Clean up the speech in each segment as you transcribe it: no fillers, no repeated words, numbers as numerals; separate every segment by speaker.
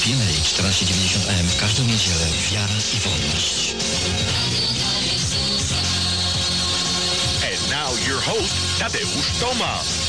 Speaker 1: PMA 1490 AM w każdą niedzielę. Wiara i wolność.
Speaker 2: And now your host, Tadeusz Tomasz.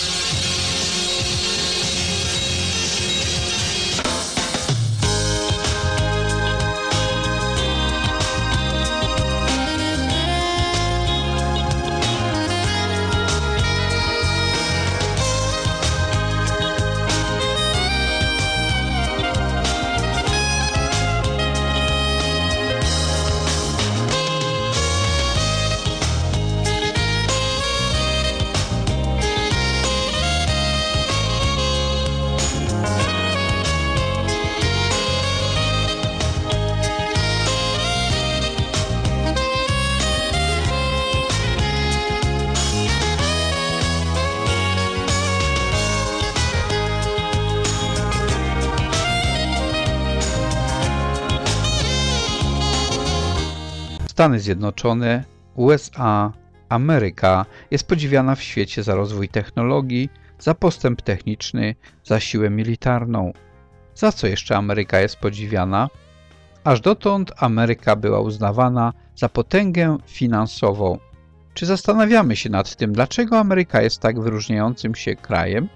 Speaker 3: Stany Zjednoczone, USA, Ameryka jest podziwiana w świecie za rozwój technologii, za postęp techniczny, za siłę militarną. Za co jeszcze Ameryka jest podziwiana? Aż dotąd Ameryka była uznawana za potęgę finansową. Czy zastanawiamy się nad tym, dlaczego Ameryka jest tak wyróżniającym się krajem?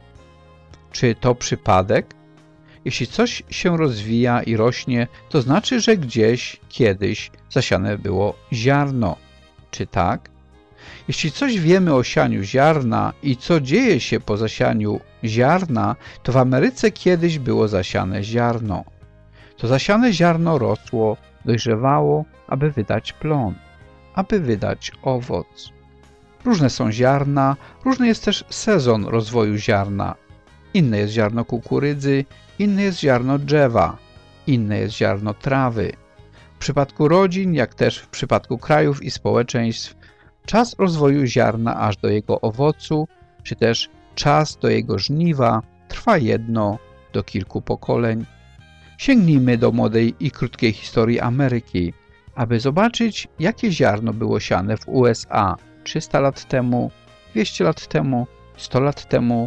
Speaker 3: Czy to przypadek? Jeśli coś się rozwija i rośnie, to znaczy, że gdzieś, kiedyś zasiane było ziarno. Czy tak? Jeśli coś wiemy o sianiu ziarna i co dzieje się po zasianiu ziarna, to w Ameryce kiedyś było zasiane ziarno. To zasiane ziarno rosło, dojrzewało, aby wydać plon, aby wydać owoc. Różne są ziarna, różny jest też sezon rozwoju ziarna. Inne jest ziarno kukurydzy, inne jest ziarno drzewa, inne jest ziarno trawy. W przypadku rodzin, jak też w przypadku krajów i społeczeństw, czas rozwoju ziarna aż do jego owocu, czy też czas do jego żniwa trwa jedno do kilku pokoleń. Sięgnijmy do młodej i krótkiej historii Ameryki, aby zobaczyć, jakie ziarno było siane w USA 300 lat temu, 200 lat temu, 100 lat temu,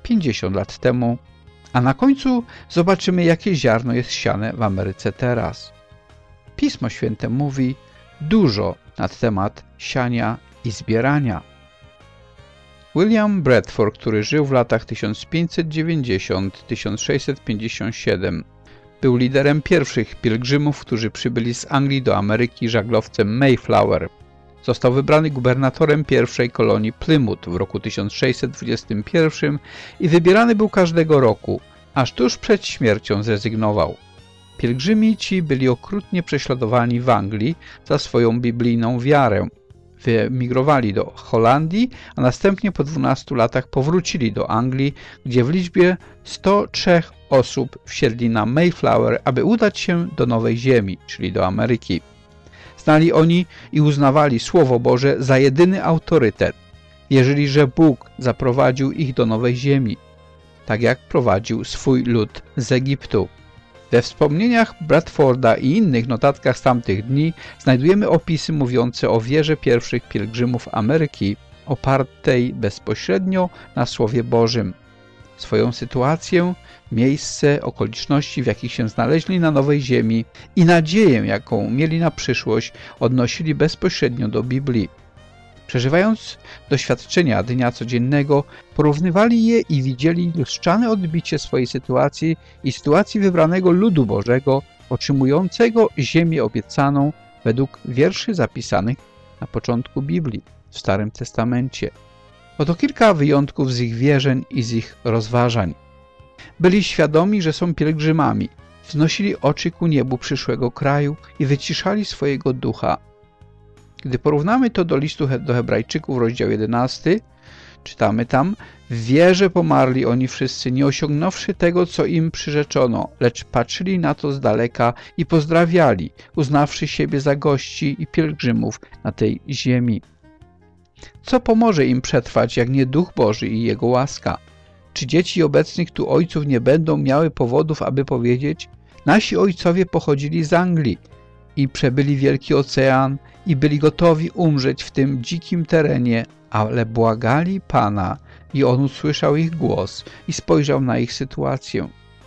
Speaker 3: 50 lat temu, a na końcu zobaczymy, jakie ziarno jest siane w Ameryce teraz. Pismo Święte mówi dużo na temat siania i zbierania. William Bradford, który żył w latach 1590-1657, był liderem pierwszych pielgrzymów, którzy przybyli z Anglii do Ameryki żaglowcem Mayflower. Został wybrany gubernatorem pierwszej kolonii Plymouth w roku 1621 i wybierany był każdego roku, aż tuż przed śmiercią zrezygnował. Pielgrzymi ci byli okrutnie prześladowani w Anglii za swoją biblijną wiarę. Wyemigrowali do Holandii, a następnie po 12 latach powrócili do Anglii, gdzie w liczbie 103 osób wsiedli na Mayflower, aby udać się do Nowej Ziemi, czyli do Ameryki. Znali oni i uznawali Słowo Boże za jedyny autorytet. Wierzyli, że Bóg zaprowadził ich do Nowej Ziemi, tak jak prowadził swój lud z Egiptu. We wspomnieniach Bradforda i innych notatkach z tamtych dni znajdujemy opisy mówiące o wierze pierwszych pielgrzymów Ameryki, opartej bezpośrednio na Słowie Bożym. Swoją sytuację, miejsce, okoliczności, w jakich się znaleźli na Nowej Ziemi i nadzieję, jaką mieli na przyszłość, odnosili bezpośrednio do Biblii. Przeżywając doświadczenia dnia codziennego, porównywali je i widzieli lustrzane odbicie swojej sytuacji i sytuacji wybranego ludu Bożego, otrzymującego ziemię obiecaną według wierszy zapisanych na początku Biblii w Starym Testamencie. Oto kilka wyjątków z ich wierzeń i z ich rozważań. Byli świadomi, że są pielgrzymami, wznosili oczy ku niebu przyszłego kraju i wyciszali swojego ducha. Gdy porównamy to do listu do Hebrajczyków, rozdział 11, czytamy tam: w wierze pomarli oni wszyscy, nie osiągnąwszy tego, co im przyrzeczono, lecz patrzyli na to z daleka i pozdrawiali, uznawszy siebie za gości i pielgrzymów na tej ziemi. Co pomoże im przetrwać, jak nie Duch Boży i Jego łaska? Czy dzieci obecnych tu ojców nie będą miały powodów, aby powiedzieć: nasi ojcowie pochodzili z Anglii i przebyli Wielki Ocean i byli gotowi umrzeć w tym dzikim terenie, ale błagali Pana i On usłyszał ich głos i spojrzał na ich sytuację.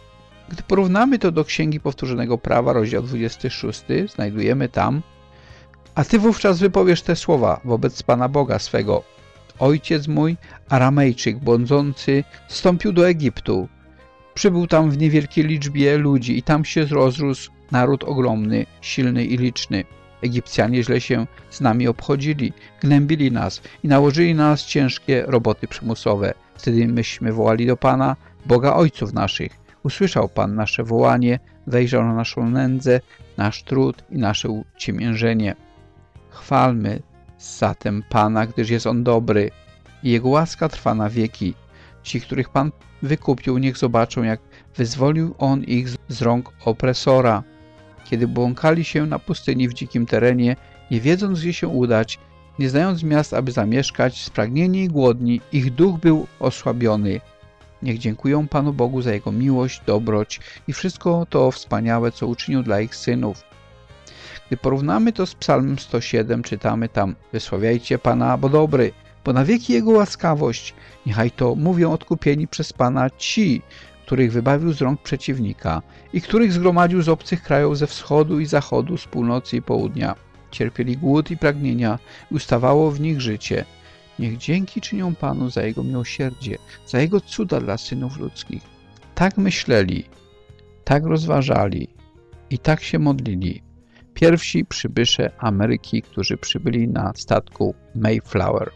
Speaker 3: Gdy porównamy to do Księgi Powtórzonego Prawa, rozdział 26, znajdujemy tam: a ty wówczas wypowiesz te słowa wobec Pana Boga swego. Ojciec mój, Aramejczyk błądzący, wstąpił do Egiptu. Przybył tam w niewielkiej liczbie ludzi i tam się rozrósł naród ogromny, silny i liczny. Egipcjanie źle się z nami obchodzili, gnębili nas i nałożyli na nas ciężkie roboty przymusowe. Wtedy myśmy wołali do Pana, Boga ojców naszych. Usłyszał Pan nasze wołanie, wejrzał na naszą nędzę, nasz trud i nasze uciemiężenie. Chwalmy zatem Pana, gdyż jest On dobry i Jego łaska trwa na wieki. Ci, których Pan wykupił, niech zobaczą, jak wyzwolił On ich z rąk opresora. Kiedy błąkali się na pustyni w dzikim terenie, nie wiedząc, gdzie się udać, nie znając miast, aby zamieszkać, spragnieni i głodni, ich duch był osłabiony. Niech dziękują Panu Bogu za Jego miłość, dobroć i wszystko to wspaniałe, co uczynił dla ich synów. Gdy porównamy to z Psalmem 107, czytamy tam: wysławiajcie Pana, bo dobry, bo na wieki Jego łaskawość. Niechaj to mówią odkupieni przez Pana ci, których wybawił z rąk przeciwnika i których zgromadził z obcych krajów, ze wschodu i zachodu, z północy i południa. Cierpieli głód i pragnienia i ustawało w nich życie. Niech dzięki czynią Panu za Jego miłosierdzie, za Jego cuda dla synów ludzkich. Tak myśleli, tak rozważali i tak się modlili pierwsi przybysze Ameryki, którzy przybyli na statku Mayflower.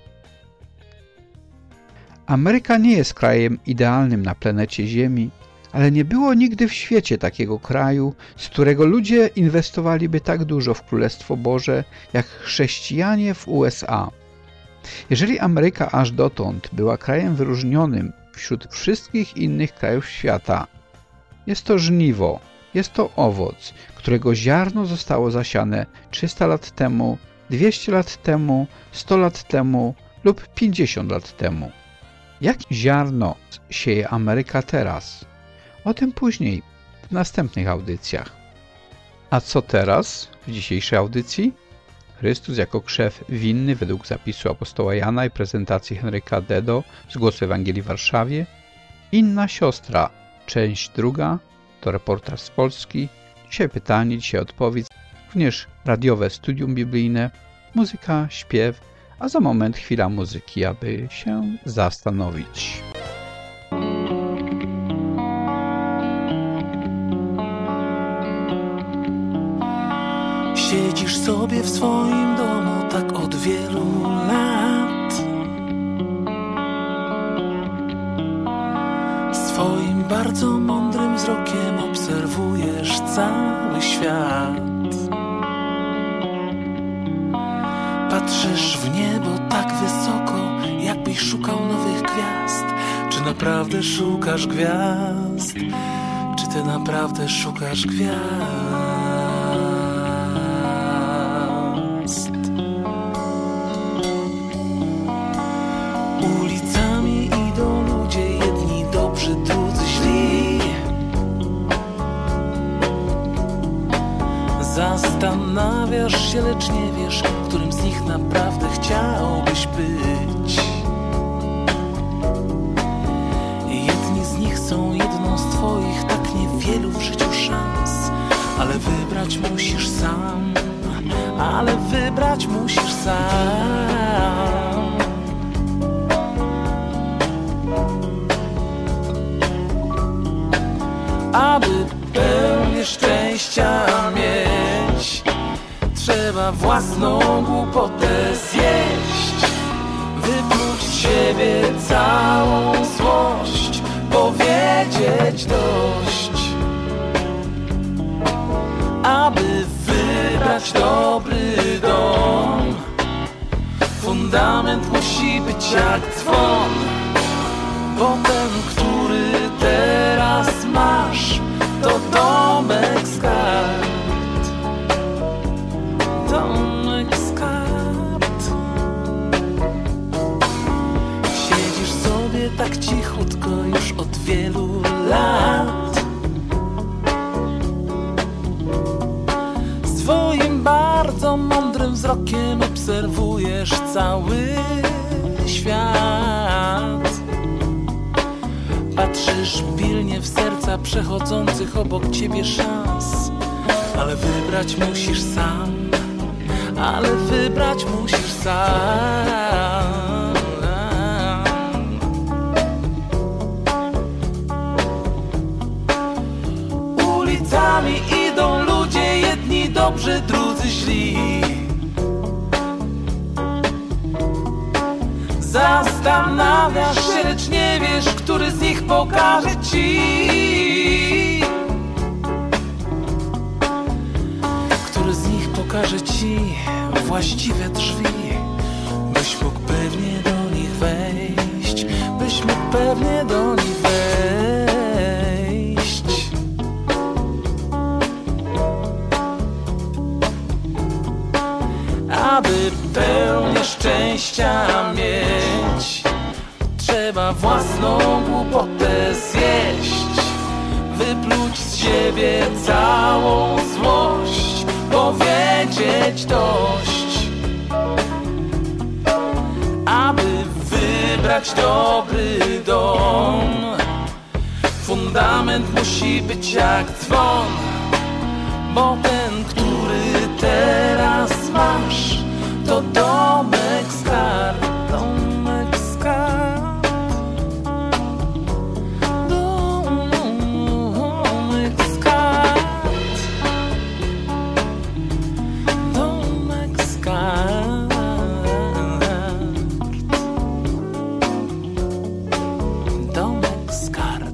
Speaker 3: Ameryka nie jest krajem idealnym na planecie Ziemi, ale nie było nigdy w świecie takiego kraju, z którego ludzie inwestowaliby tak dużo w Królestwo Boże, jak chrześcijanie w USA. Jeżeli Ameryka aż dotąd była krajem wyróżnionym wśród wszystkich innych krajów świata, jest to żniwo, jest to owoc, którego ziarno zostało zasiane 300 lat temu, 200 lat temu, 100 lat temu lub 50 lat temu. Jakie ziarno sieje Ameryka teraz? O tym później, w następnych audycjach. A co teraz, w dzisiejszej audycji? Chrystus jako krzew winny według zapisu apostoła Jana i prezentacji Henryka Dedo z Głosu Ewangelii w Warszawie. Inna siostra, część druga, to reportaż z Polski. Dzisiaj pytanie, dzisiaj odpowiedź. Również radiowe studium biblijne, muzyka, śpiew, a za moment chwila muzyki, aby się zastanowić.
Speaker 4: Siedzisz sobie w swoim domu tak od wielu lat. Swoim bardzo mądrym wzrokiem obserwujesz cały świat. Patrzysz w niebo tak wysoko, jakbyś szukał nowych gwiazd. Czy naprawdę szukasz gwiazd? Czy ty naprawdę szukasz gwiazd? Ulicami idą ludzie, jedni dobrzy, drudzy źli. Zastanawiasz się, lecz nie wiesz, którym z nich naprawdę chciałbyś być. Jedni z nich są jedną z twoich tak niewielu w życiu szans. Ale wybrać musisz sam. Ale wybrać musisz sam. Aby pełnię szczęścia mieć, trzeba własną głupotę zjeść. Wypluć z siebie całą złość, powiedzieć dość. Aby wybrać dobry dom, fundament musi być jak dzwon. Bo ten, który teraz masz, to domek z kart. Domek z kart. Siedzisz sobie tak cichutko już od wielu lat. Swoim bardzo mądrym wzrokiem obserwujesz cały świat. Patrzysz pilnie w serca tysiąca przechodzących obok ciebie szans. Ale wybrać musisz sam, ale wybrać musisz sam. Ulicami idą ludzie, jedni dobrzy, drudzy źli. Zastanawiasz się, lecz nie wiesz, który z nich pokaże ci. Który z nich pokaże ci właściwe drzwi, byś mógł pewnie do nich wejść, byś mógł pewnie do nich wejść. Aby pełnię szczęścia mieć, trzeba własną głupotę zjeść, wypluć z siebie całą złość, powiedzieć dość. Aby wybrać dobry dom, fundament musi być jak dzwon, bo ten, który teraz masz, to domek z kart, domek z kart, domek z kart, domek z kart, domek z kart.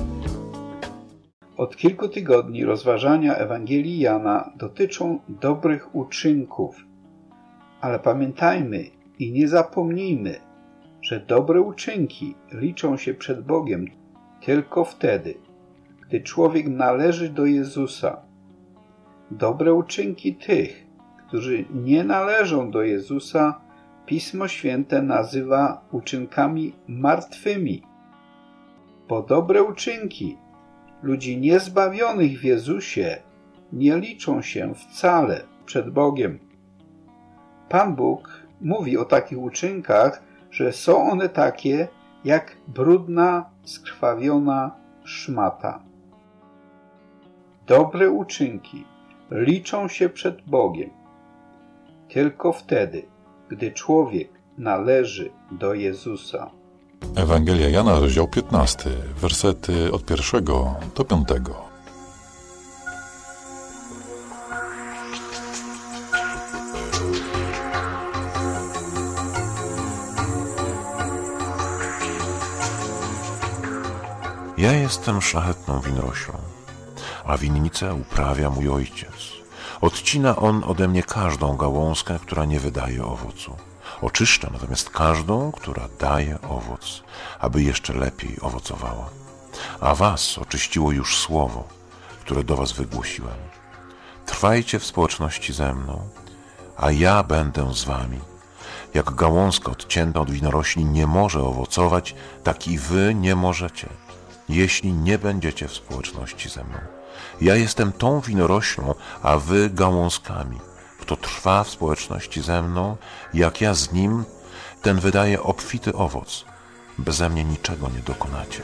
Speaker 3: Od kilku tygodni rozważania Ewangelii Jana dotyczą dobrych uczynków. Ale pamiętajmy i nie zapomnijmy, że dobre uczynki liczą się przed Bogiem tylko wtedy, gdy człowiek należy do Jezusa. Dobre uczynki tych, którzy nie należą do Jezusa, Pismo Święte nazywa uczynkami martwymi. Bo dobre uczynki ludzi niezbawionych w Jezusie nie liczą się wcale przed Bogiem. Pan Bóg mówi o takich uczynkach, że są one takie jak brudna, skrwawiona szmata. Dobre uczynki liczą się przed Bogiem tylko wtedy, gdy człowiek należy do Jezusa.
Speaker 5: Ewangelia Jana, rozdział 15, wersety od 1 do 5. Ja jestem szlachetną winoroślą, a winnicę uprawia mój ojciec. Odcina on ode mnie każdą gałązkę, która nie wydaje owocu. Oczyszcza natomiast każdą, która daje owoc, aby jeszcze lepiej owocowała. A was oczyściło już słowo, które do was wygłosiłem. Trwajcie w społeczności ze mną, a ja będę z wami. Jak gałązka odcięta od winorośli nie może owocować, tak i wy nie możecie, jeśli nie będziecie w społeczności ze mną. Ja jestem tą winoroślą, a wy gałązkami. Kto trwa w społeczności ze mną, jak ja z nim, ten wydaje obfity owoc. Beze mnie niczego nie dokonacie.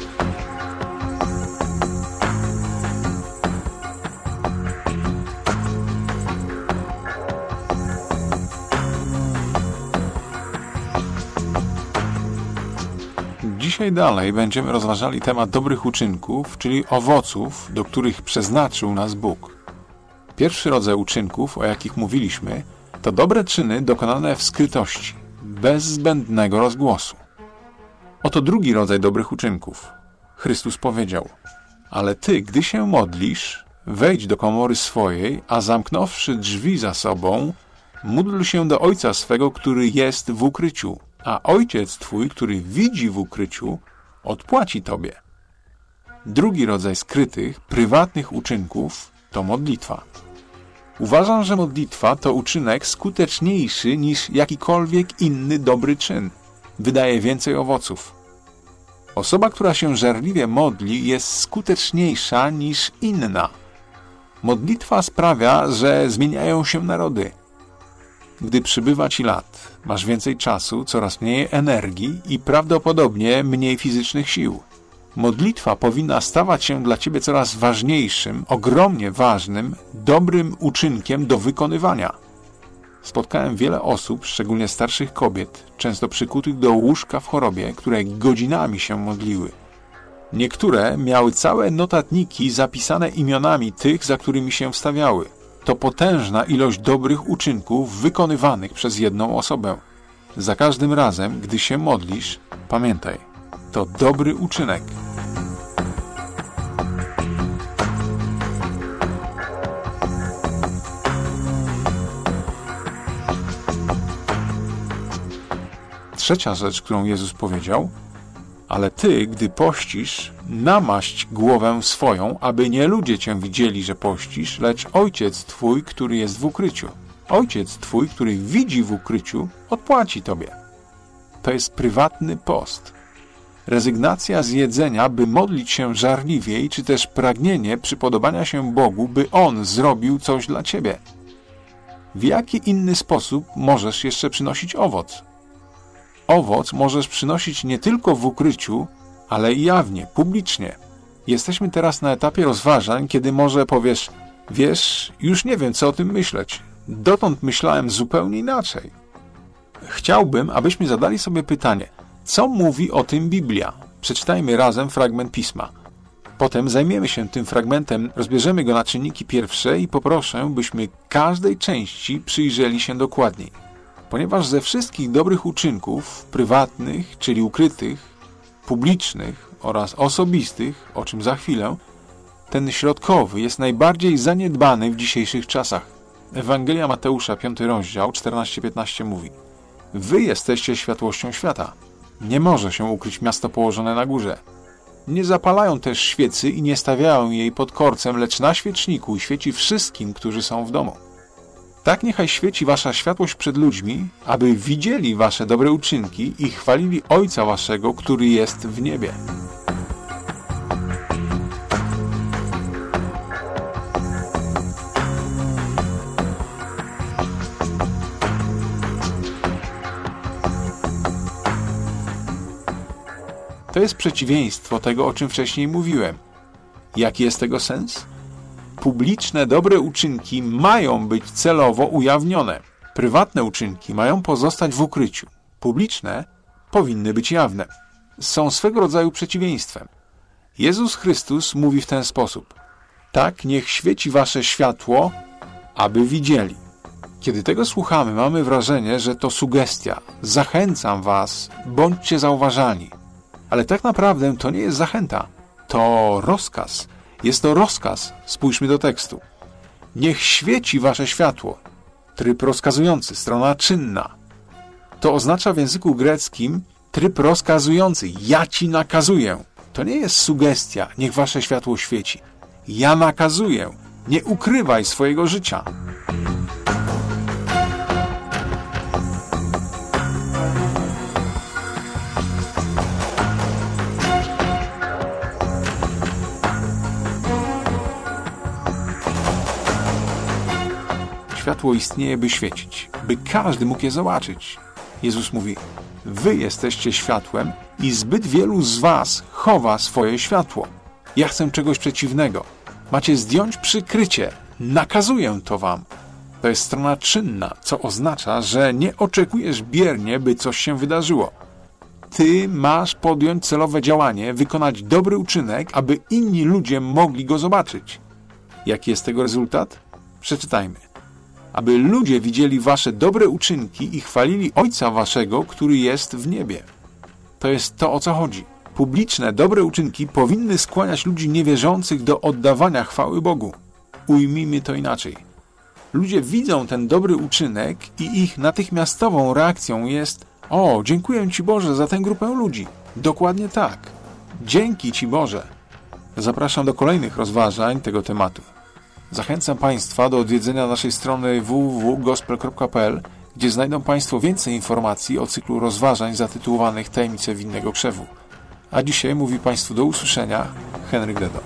Speaker 6: Dzisiaj dalej będziemy rozważali temat dobrych uczynków, czyli owoców, do których przeznaczył nas Bóg. Pierwszy rodzaj uczynków, o jakich mówiliśmy, to dobre czyny dokonane w skrytości, bez zbędnego rozgłosu. Oto drugi rodzaj dobrych uczynków. Chrystus powiedział: ale ty, gdy się modlisz, wejdź do komory swojej, a zamknąwszy drzwi za sobą, módl się do Ojca swego, który jest w ukryciu, a Ojciec twój, który widzi w ukryciu, odpłaci tobie. Drugi rodzaj skrytych, prywatnych uczynków to modlitwa. Uważam, że modlitwa to uczynek skuteczniejszy niż jakikolwiek inny dobry czyn. Wydaje więcej owoców. Osoba, która się żarliwie modli, jest skuteczniejsza niż inna. Modlitwa sprawia, że zmieniają się narody. Gdy przybywa ci lat, masz więcej czasu, coraz mniej energii i prawdopodobnie mniej fizycznych sił. Modlitwa powinna stawać się dla ciebie coraz ważniejszym, ogromnie ważnym, dobrym uczynkiem do wykonywania. Spotkałem wiele osób, szczególnie starszych kobiet, często przykutych do łóżka w chorobie, które godzinami się modliły. Niektóre miały całe notatniki zapisane imionami tych, za którymi się wstawiały. To potężna ilość dobrych uczynków wykonywanych przez jedną osobę. Za każdym razem, gdy się modlisz, pamiętaj, to dobry uczynek. Trzecia rzecz, którą Jezus powiedział: ale ty, gdy pościsz, namaść głowę swoją, aby nie ludzie cię widzieli, że pościsz, lecz Ojciec twój, który jest w ukryciu. Ojciec twój, który widzi w ukryciu, odpłaci tobie. To jest prywatny post. Rezygnacja z jedzenia, by modlić się żarliwiej, czy też pragnienie przypodobania się Bogu, by On zrobił coś dla ciebie. W jaki inny sposób możesz jeszcze przynosić owoc? Owoc możesz przynosić nie tylko w ukryciu, ale i jawnie, publicznie. Jesteśmy teraz na etapie rozważań, kiedy może powiesz: wiesz, już nie wiem, co o tym myśleć. Dotąd myślałem zupełnie inaczej. Chciałbym, abyśmy zadali sobie pytanie, co mówi o tym Biblia? Przeczytajmy razem fragment Pisma. Potem zajmiemy się tym fragmentem, rozbierzemy go na czynniki pierwsze i poproszę, byśmy każdej części przyjrzeli się dokładniej. Ponieważ ze wszystkich dobrych uczynków, prywatnych, czyli ukrytych, publicznych oraz osobistych, o czym za chwilę, ten środkowy jest najbardziej zaniedbany w dzisiejszych czasach. Ewangelia Mateusza, 5 rozdział, 14-15 mówi: wy jesteście światłością świata. Nie może się ukryć miasto położone na górze. Nie zapalają też świecy i nie stawiają jej pod korcem, lecz na świeczniku i świeci wszystkim, którzy są w domu. Tak niechaj świeci wasza światłość przed ludźmi, aby widzieli wasze dobre uczynki i chwalili Ojca waszego, który jest w niebie. To jest przeciwieństwo tego, o czym wcześniej mówiłem. Jaki jest tego sens? Publiczne, dobre uczynki mają być celowo ujawnione. Prywatne uczynki mają pozostać w ukryciu. Publiczne powinny być jawne. Są swego rodzaju przeciwieństwem. Jezus Chrystus mówi w ten sposób: tak niech świeci wasze światło, aby widzieli. Kiedy tego słuchamy, mamy wrażenie, że to sugestia. Zachęcam was, bądźcie zauważalni. Ale tak naprawdę to nie jest zachęta. To rozkaz. Jest to rozkaz. Spójrzmy do tekstu. Niech świeci wasze światło. Tryb rozkazujący, strona czynna. To oznacza w języku greckim tryb rozkazujący. Ja ci nakazuję. To nie jest sugestia. Niech wasze światło świeci. Ja nakazuję. Nie ukrywaj swojego życia. Światło istnieje, by świecić, by każdy mógł je zobaczyć. Jezus mówi: wy jesteście światłem i zbyt wielu z was chowa swoje światło. Ja chcę czegoś przeciwnego. Macie zdjąć przykrycie. Nakazuję to wam. To jest strona czynna, co oznacza, że nie oczekujesz biernie, by coś się wydarzyło. Ty masz podjąć celowe działanie, wykonać dobry uczynek, aby inni ludzie mogli go zobaczyć. Jaki jest tego rezultat? Przeczytajmy. Aby ludzie widzieli wasze dobre uczynki i chwalili Ojca waszego, który jest w niebie. To jest to, o co chodzi. Publiczne, dobre uczynki powinny skłaniać ludzi niewierzących do oddawania chwały Bogu. Ujmijmy to inaczej. Ludzie widzą ten dobry uczynek i ich natychmiastową reakcją jest: o, dziękuję Ci Boże za tę grupę ludzi. Dokładnie tak. Dzięki Ci Boże. Zapraszam do kolejnych rozważań tego tematu. Zachęcam Państwa do odwiedzenia naszej strony www.gospel.pl, gdzie znajdą Państwo więcej informacji o cyklu rozważań zatytułowanych Tajemnice winnego krzewu. A dzisiaj mówi Państwu do usłyszenia Henryk Dedo.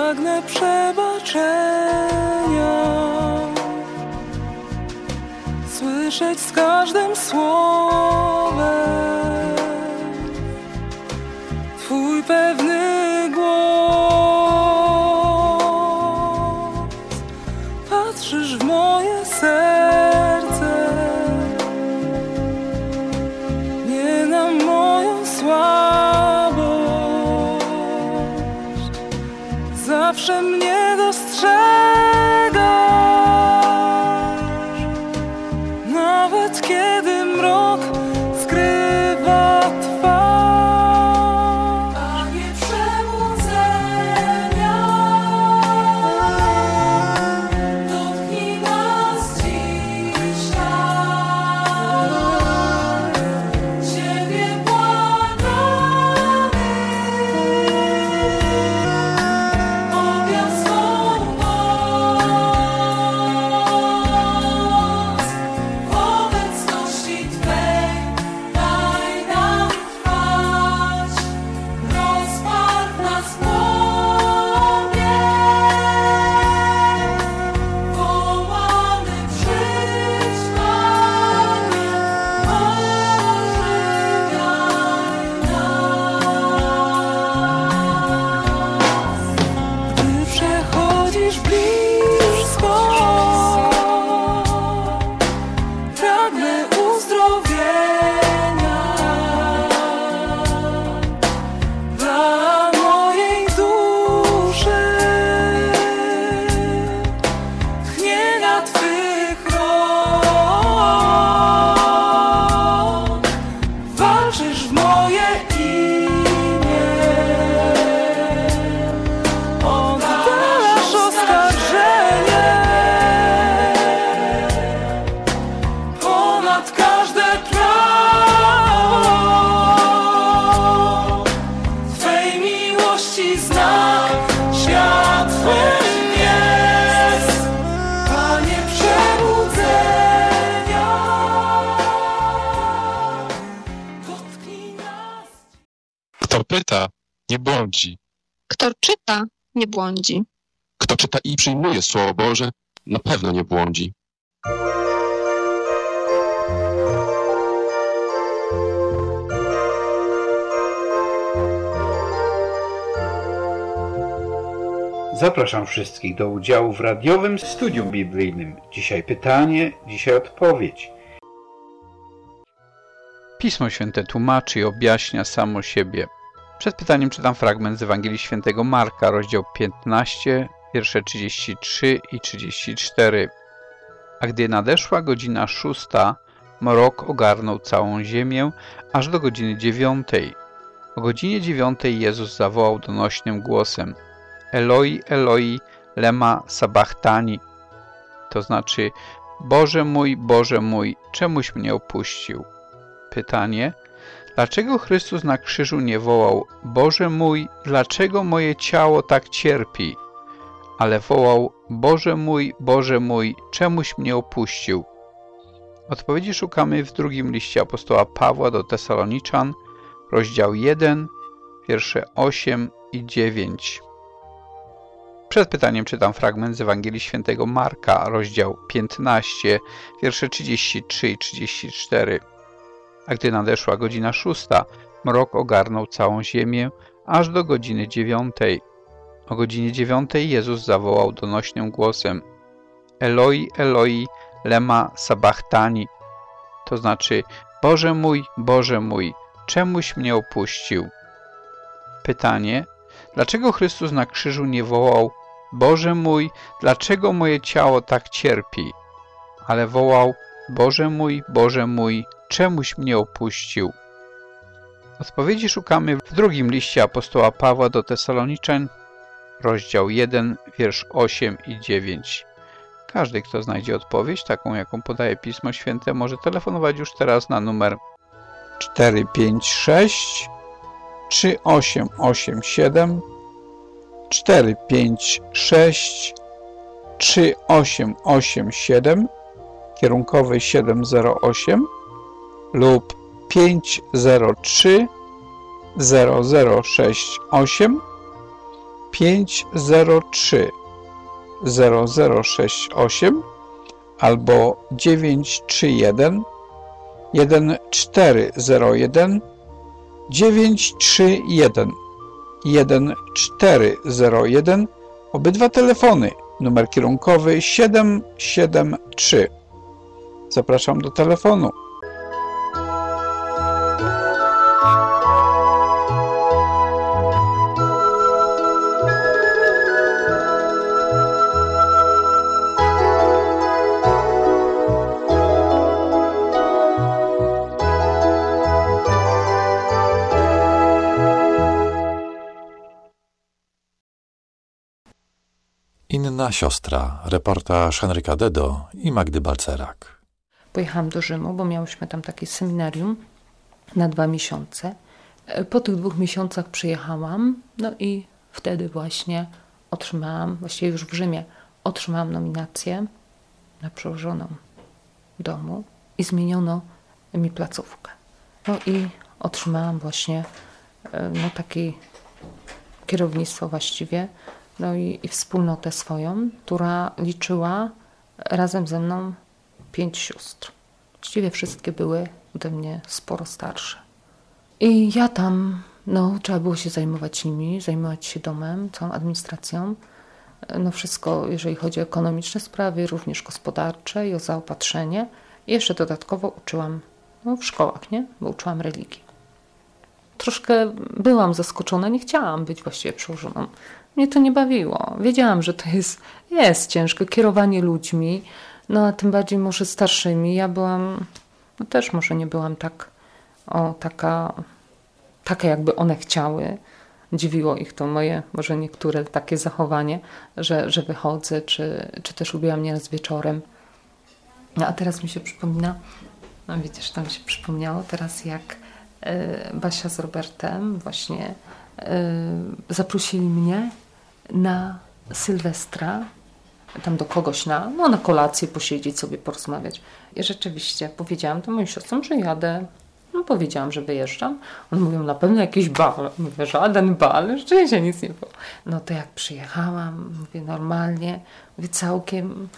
Speaker 4: pragnę przebaczenia, słyszeć z każdym słowem Twój pewny głos. Patrzysz w moje serce, nie na moją słabość. Zawsze mnie dostrzegasz, nawet kiedy mrok skrywa twarz. Panie przebudzenia, dotknij nas dzisiaj. Ciebie błagamy, objaw swą moc. W obecności Twej daj nam trwać, rozpal w nas płomień. Wołamy przyjdź, Panie, ożywiaj nas. Gdy przechodzisz blisko, pragnę uzdrowienia dla mojej duszy, tchnienia Twych rąk. Walczysz w moje imię, oddalasz oskarżenie ponad każde prawo. Twej miłości znak światłym jest, Panie przebudzenia, dotknij nas.
Speaker 7: Kto pyta, nie błądzi.
Speaker 8: Kto czyta, nie błądzi.
Speaker 7: Kto czyta i przyjmuje Słowo Boże, na pewno nie błądzi.
Speaker 3: Zapraszam wszystkich do udziału w radiowym studium biblijnym. Dzisiaj pytanie, dzisiaj odpowiedź. Pismo Święte tłumaczy i objaśnia samo siebie. Przed pytaniem czytam fragment z Ewangelii Świętego Marka, rozdział 15, wiersze 33 i 34. A gdy nadeszła godzina 6, mrok ogarnął całą ziemię, aż do godziny 9. O godzinie 9 Jezus zawołał donośnym głosem: Eloi, Eloi, lema sabachthani. To znaczy: Boże mój, czemuś mnie opuścił? Pytanie: dlaczego Chrystus na krzyżu nie wołał: Boże mój, dlaczego moje ciało tak cierpi? Ale wołał: Boże mój, czemuś mnie opuścił? Odpowiedzi szukamy w drugim liście apostoła Pawła do Tesaloniczan, rozdział 1, wiersze 8 i 9. Przed pytaniem czytam fragment z Ewangelii Świętego Marka, rozdział 15, wiersze 33 i 34. A gdy nadeszła godzina 6, mrok ogarnął całą ziemię, aż do godziny 9. O godzinie 9 Jezus zawołał donośnym głosem: Eloi, Eloi, lema sabachthani. To znaczy: Boże mój, czemuś mnie opuścił? Pytanie: dlaczego Chrystus na krzyżu nie wołał: Boże mój, dlaczego moje ciało tak cierpi? Ale wołał: Boże mój, czemuś mnie opuścił? Odpowiedzi szukamy w drugim liście apostoła Pawła do Tesaloniczan, rozdział 1, wiersz 8 i 9. Każdy, kto znajdzie odpowiedź, taką jaką podaje Pismo Święte, może telefonować już teraz na numer 456 3887 456 3887, kierunkowy 708 lub 503 0068 503 0068 albo 931 1401 931 1401. Obydwa telefony. Numer kierunkowy 773. Zapraszam do telefonu.
Speaker 5: Inna siostra, reportaż Henryka Dedo i Magdy Balcerak.
Speaker 9: Pojechałam do Rzymu, bo miałyśmy tam takie seminarium na 2 miesiące. Po tych 2 miesiącach przyjechałam, no i wtedy właśnie otrzymałam, właściwie już w Rzymie, otrzymałam nominację na przełożoną domu i zmieniono mi placówkę. No i otrzymałam właśnie takie kierownictwo właściwie, no i wspólnotę swoją, która liczyła razem ze mną 5 sióstr. Właściwie wszystkie były ode mnie sporo starsze. I ja tam, trzeba było się zajmować nimi, zajmować się domem, całą administracją. Wszystko, jeżeli chodzi o ekonomiczne sprawy, również gospodarcze i o zaopatrzenie. I jeszcze dodatkowo uczyłam w szkołach, nie? Bo uczyłam religii. Troszkę byłam zaskoczona, nie chciałam być właściwie przełożoną. Mnie to nie bawiło. Wiedziałam, że to jest ciężkie kierowanie ludźmi, a tym bardziej może starszymi. Ja byłam, też może nie byłam taka jakby one chciały. Dziwiło ich to moje, może niektóre takie zachowanie, że wychodzę, czy też lubiłam nieraz wieczorem. A teraz mi się przypomina, widzisz, to mi się przypomniało teraz, jak Basia z Robertem właśnie zaprosili mnie na Sylwestra, tam do kogoś na kolację posiedzieć sobie, porozmawiać. I rzeczywiście powiedziałam to moim siostrom, że jadę. Powiedziałam, że wyjeżdżam. One mówią, na pewno jakiś bal. Mówię, żaden bal, rzeczywiście nic nie było. To jak przyjechałam, mówię, normalnie, mówię, całkiem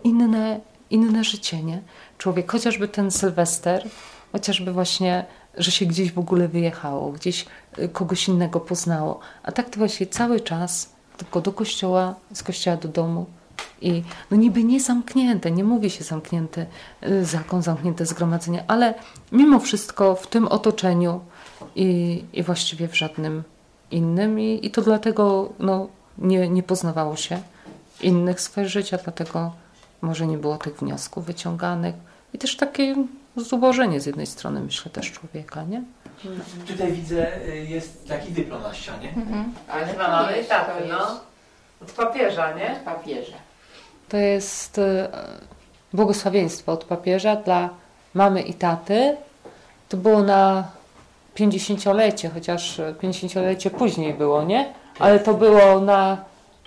Speaker 9: inne życie, nie? Człowiek, chociażby ten Sylwester, chociażby właśnie, że się gdzieś w ogóle wyjechało, gdzieś kogoś innego poznało. A tak to właśnie cały czas tylko do kościoła, z kościoła do domu. I niby nie zamknięte, nie mówi się zamknięte, zakon, zamknięte zgromadzenie, ale mimo wszystko w tym otoczeniu i właściwie w żadnym innym. I to dlatego nie poznawało się innych sfer życia, dlatego może nie było tych wniosków wyciąganych. I też takie zubożenie z jednej strony, myślę, też człowieka, nie?
Speaker 1: Tutaj widzę, jest taki dyplom na ścianie.
Speaker 9: Ale chyba mamy tatę, od papieża, nie?
Speaker 10: Od papieża.
Speaker 9: To jest błogosławieństwo od papieża dla mamy i taty. To było na 50-lecie, chociaż 50-lecie później było, nie? Ale to było na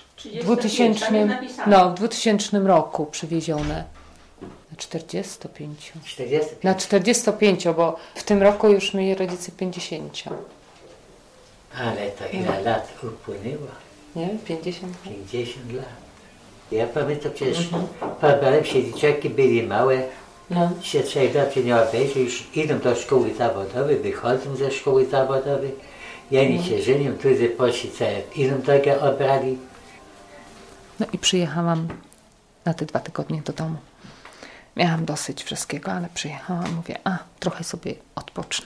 Speaker 9: 2000 roku przywiezione. Na 45. Na 45, bo w tym roku już mieli rodzice 50.
Speaker 10: Ale to ile lat upłynęło?
Speaker 9: Nie? 50 lat.
Speaker 10: 50 lat. Ja pamiętam przecież, pamiętam, że dzieciaki byli małe, się 3 lat nie obejrzeć, już idą do szkoły zawodowej, wychodzą ze szkoły zawodowej, jedni się żenią, drudzy poszli, idą drogę obrali.
Speaker 9: I przyjechałam na te 2 tygodnie do domu. Miałam dosyć wszystkiego, ale przyjechałam, mówię, trochę sobie odpocznę.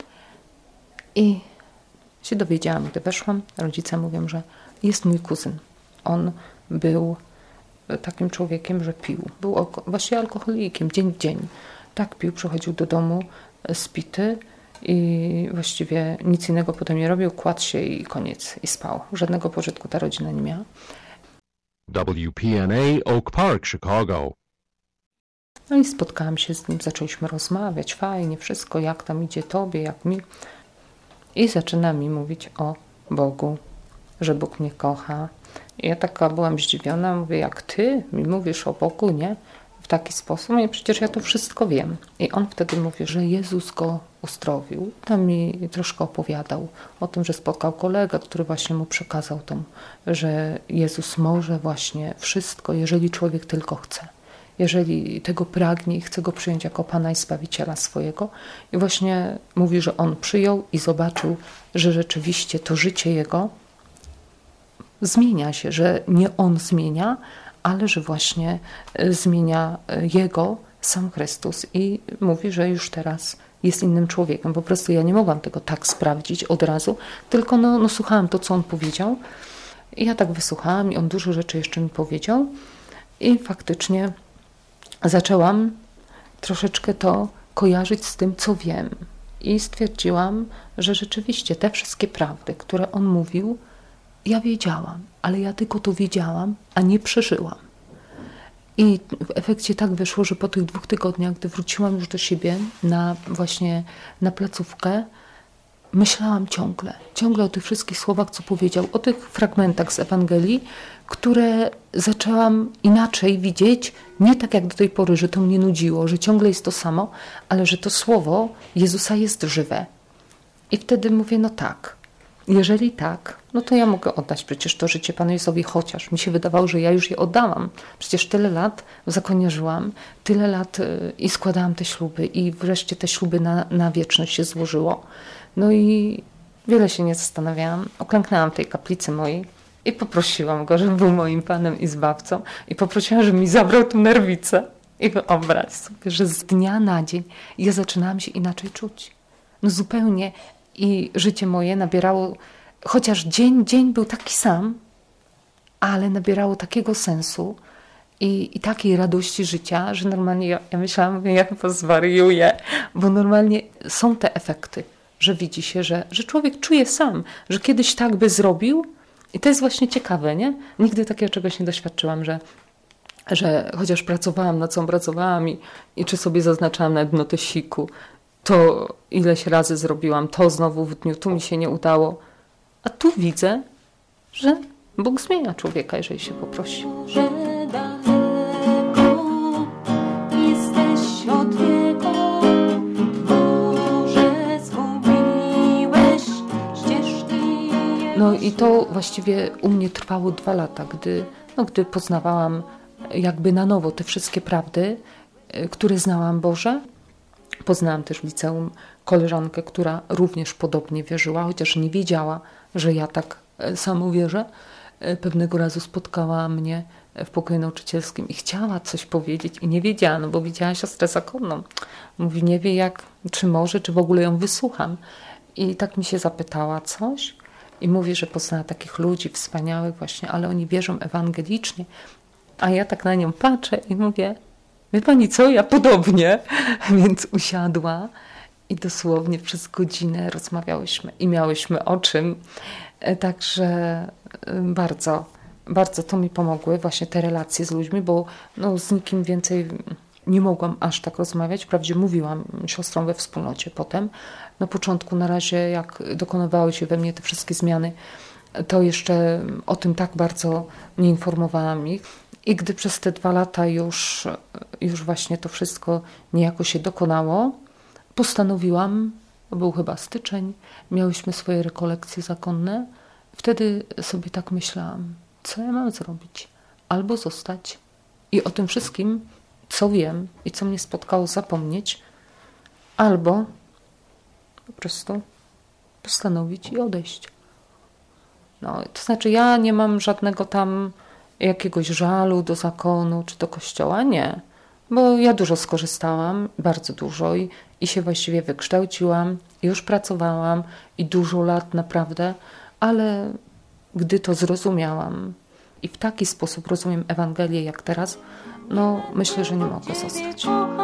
Speaker 9: I się dowiedziałam, gdy weszłam, rodzice mówią, że jest mój kuzyn. On był takim człowiekiem, że pił. Był właściwie alkoholikiem, dzień w dzień. Tak pił, przychodził do domu spity i właściwie nic innego potem nie robił, kładł się i koniec, i spał. Żadnego pożytku ta rodzina nie miała.
Speaker 11: WPNA Oak Park, Chicago.
Speaker 9: I spotkałam się z nim, zaczęliśmy rozmawiać, fajnie, wszystko, jak tam idzie tobie, jak mi. I zaczyna mi mówić o Bogu, że Bóg mnie kocha. I ja taka byłam zdziwiona, mówię, jak ty mi mówisz o Bogu, nie? taki sposób, i przecież ja to wszystko wiem. I on wtedy mówi, że Jezus go uzdrowił. Tam mi troszkę opowiadał o tym, że spotkał kolegę, który właśnie mu przekazał tą, że Jezus może właśnie wszystko, jeżeli człowiek tylko chce. Jeżeli tego pragnie i chce go przyjąć jako Pana i Zbawiciela swojego. I właśnie mówi, że on przyjął i zobaczył, że rzeczywiście to życie jego zmienia się, że nie on zmienia, ale że właśnie zmienia jego sam Chrystus. I mówi, że już teraz jest innym człowiekiem. Po prostu ja nie mogłam tego tak sprawdzić od razu, tylko no słuchałam to, co on powiedział. I ja tak wysłuchałam i on dużo rzeczy jeszcze mi powiedział. I faktycznie zaczęłam troszeczkę to kojarzyć z tym, co wiem. I stwierdziłam, że rzeczywiście te wszystkie prawdy, które on mówił, ja wiedziałam, ale ja tylko to wiedziałam, a nie przeżyłam. I w efekcie tak wyszło, że po tych 2 tygodniach, gdy wróciłam już do siebie właśnie na placówkę, myślałam ciągle o tych wszystkich słowach, co powiedział, o tych fragmentach z Ewangelii, które zaczęłam inaczej widzieć, nie tak jak do tej pory, że to mnie nudziło, że ciągle jest to samo, ale że to słowo Jezusa jest żywe. I wtedy mówię, no tak, jeżeli tak, no to ja mogę oddać przecież to życie Panu Jezusowi, chociaż mi się wydawało, że ja już je oddałam. Przecież tyle lat w zakonie żyłam, tyle lat i składałam te śluby i wreszcie te śluby na wieczność się złożyło. No i wiele się nie zastanawiałam. Uklęknęłam w tej kaplicy mojej i poprosiłam go, żeby był moim Panem i Zbawcą. I poprosiłam, żeby mi zabrał tę nerwicę. I wyobraź sobie, że z dnia na dzień ja zaczynałam się inaczej czuć. No zupełnie. I życie moje nabierało, chociaż dzień był taki sam, ale nabierało takiego sensu i takiej radości życia, że normalnie ja myślałam, ja chyba zwariuję, bo normalnie są te efekty, że widzi się, że człowiek czuje sam, że kiedyś tak by zrobił i to jest właśnie ciekawe, nie? Nigdy takiego czegoś nie doświadczyłam, że chociaż pracowałam, na co pracowałam i czy sobie zaznaczałam na notesiku, to ileś razy zrobiłam, to znowu w dniu, tu mi się nie udało. A tu widzę, że Bóg zmienia człowieka, jeżeli się poprosi.
Speaker 12: Że daleko jesteś od Niego, Boże, zgubiłeś ścieżki.
Speaker 9: No i to właściwie u mnie trwało 2 lata, gdy poznawałam jakby na nowo te wszystkie prawdy, które znałam Boże. Poznałam też w liceum koleżankę, która również podobnie wierzyła, chociaż nie wiedziała, że ja tak samo wierzę. Pewnego razu spotkała mnie w pokoju nauczycielskim i chciała coś powiedzieć i nie wiedziała, no bo widziała siostrę zakonną. Mówi, nie wie jak, czy może, czy w ogóle ją wysłucham. I tak mi się zapytała coś i mówi, że poznała takich ludzi wspaniałych właśnie, ale oni wierzą ewangelicznie. A ja tak na nią patrzę i mówię, wie pani co, ja podobnie. Więc usiadła i dosłownie przez godzinę rozmawiałyśmy i miałyśmy o czym. Także bardzo, bardzo to mi pomogły właśnie te relacje z ludźmi, bo no, z nikim więcej nie mogłam aż tak rozmawiać. Wprawdzie mówiłam siostrom we wspólnocie potem. Na początku na razie jak dokonywały się we mnie te wszystkie zmiany, to jeszcze o tym tak bardzo nie informowałam ich. I gdy przez te 2 lata już właśnie to wszystko niejako się dokonało, postanowiłam, był chyba styczeń, miałyśmy swoje rekolekcje zakonne. Wtedy sobie tak myślałam, co ja mam zrobić? Albo zostać i o tym wszystkim, co wiem i co mnie spotkało, zapomnieć, albo po prostu postanowić i odejść. No, to znaczy ja nie mam żadnego tam jakiegoś żalu do zakonu czy do kościoła, nie. Bo ja dużo skorzystałam, bardzo dużo i się właściwie wykształciłam, już pracowałam i dużo lat naprawdę, ale gdy to zrozumiałam i w taki sposób rozumiem Ewangelię jak teraz, no myślę, że nie mogę zostać.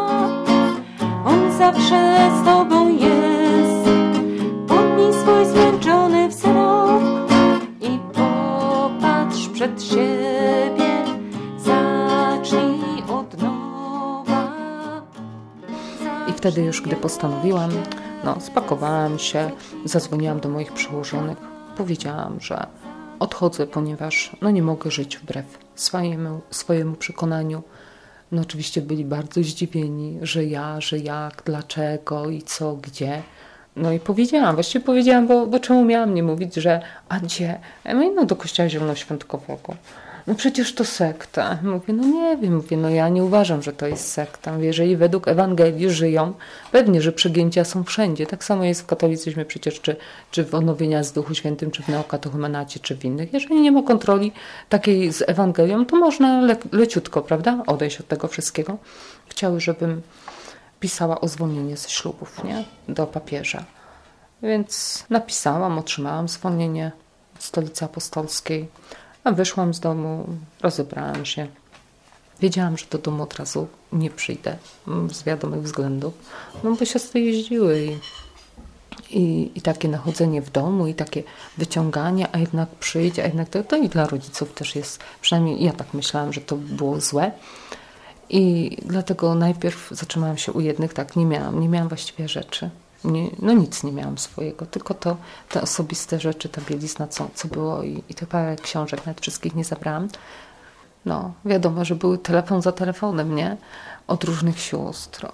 Speaker 12: On zawsze z Tobą jest, podnij swój zmęczony wzrok i popatrz przed siebie, zacznij od nowa.
Speaker 9: I wtedy już, gdy postanowiłam, spakowałam się, zadzwoniłam do moich przełożonych, powiedziałam, że odchodzę, ponieważ nie mogę żyć wbrew swojemu przekonaniu, No oczywiście byli bardzo zdziwieni, że ja, że jak, dlaczego i co, gdzie. No i właściwie powiedziałam, bo czemu miałam nie mówić, że a gdzie? Ja mówię, no do kościoła zielonoświątkowego. No przecież to sekta. Mówię, no nie wiem, no ja nie uważam, że to jest sekta. Mówię, jeżeli według Ewangelii żyją, pewnie, że przegięcia są wszędzie. Tak samo jest w katolicyzmie przecież, czy w odnowieniach z Duchu Świętym, czy w neokatechumenacie, czy w innych. Jeżeli nie ma kontroli takiej z Ewangelią, to można leciutko, prawda, odejść od tego wszystkiego. Chciały, żebym pisała o zwolnienie ze ślubów, nie? Do papieża. Więc napisałam, otrzymałam zwolnienie od Stolicy Apostolskiej. A wyszłam z domu, rozebrałam się. Wiedziałam, że do domu od razu nie przyjdę z wiadomych względów, no bo siostry jeździły i takie nachodzenie w domu i takie wyciąganie, a jednak przyjść, a jednak to i dla rodziców też jest, przynajmniej ja tak myślałam, że to było złe. I dlatego najpierw zatrzymałam się u jednych, tak, nie miałam właściwie rzeczy. Nic nie miałam swojego, tylko te osobiste rzeczy, ta bielizna, co było i te parę książek, nawet wszystkich nie zabrałam. No, wiadomo, że były telefon za telefonem, nie? Od różnych sióstr,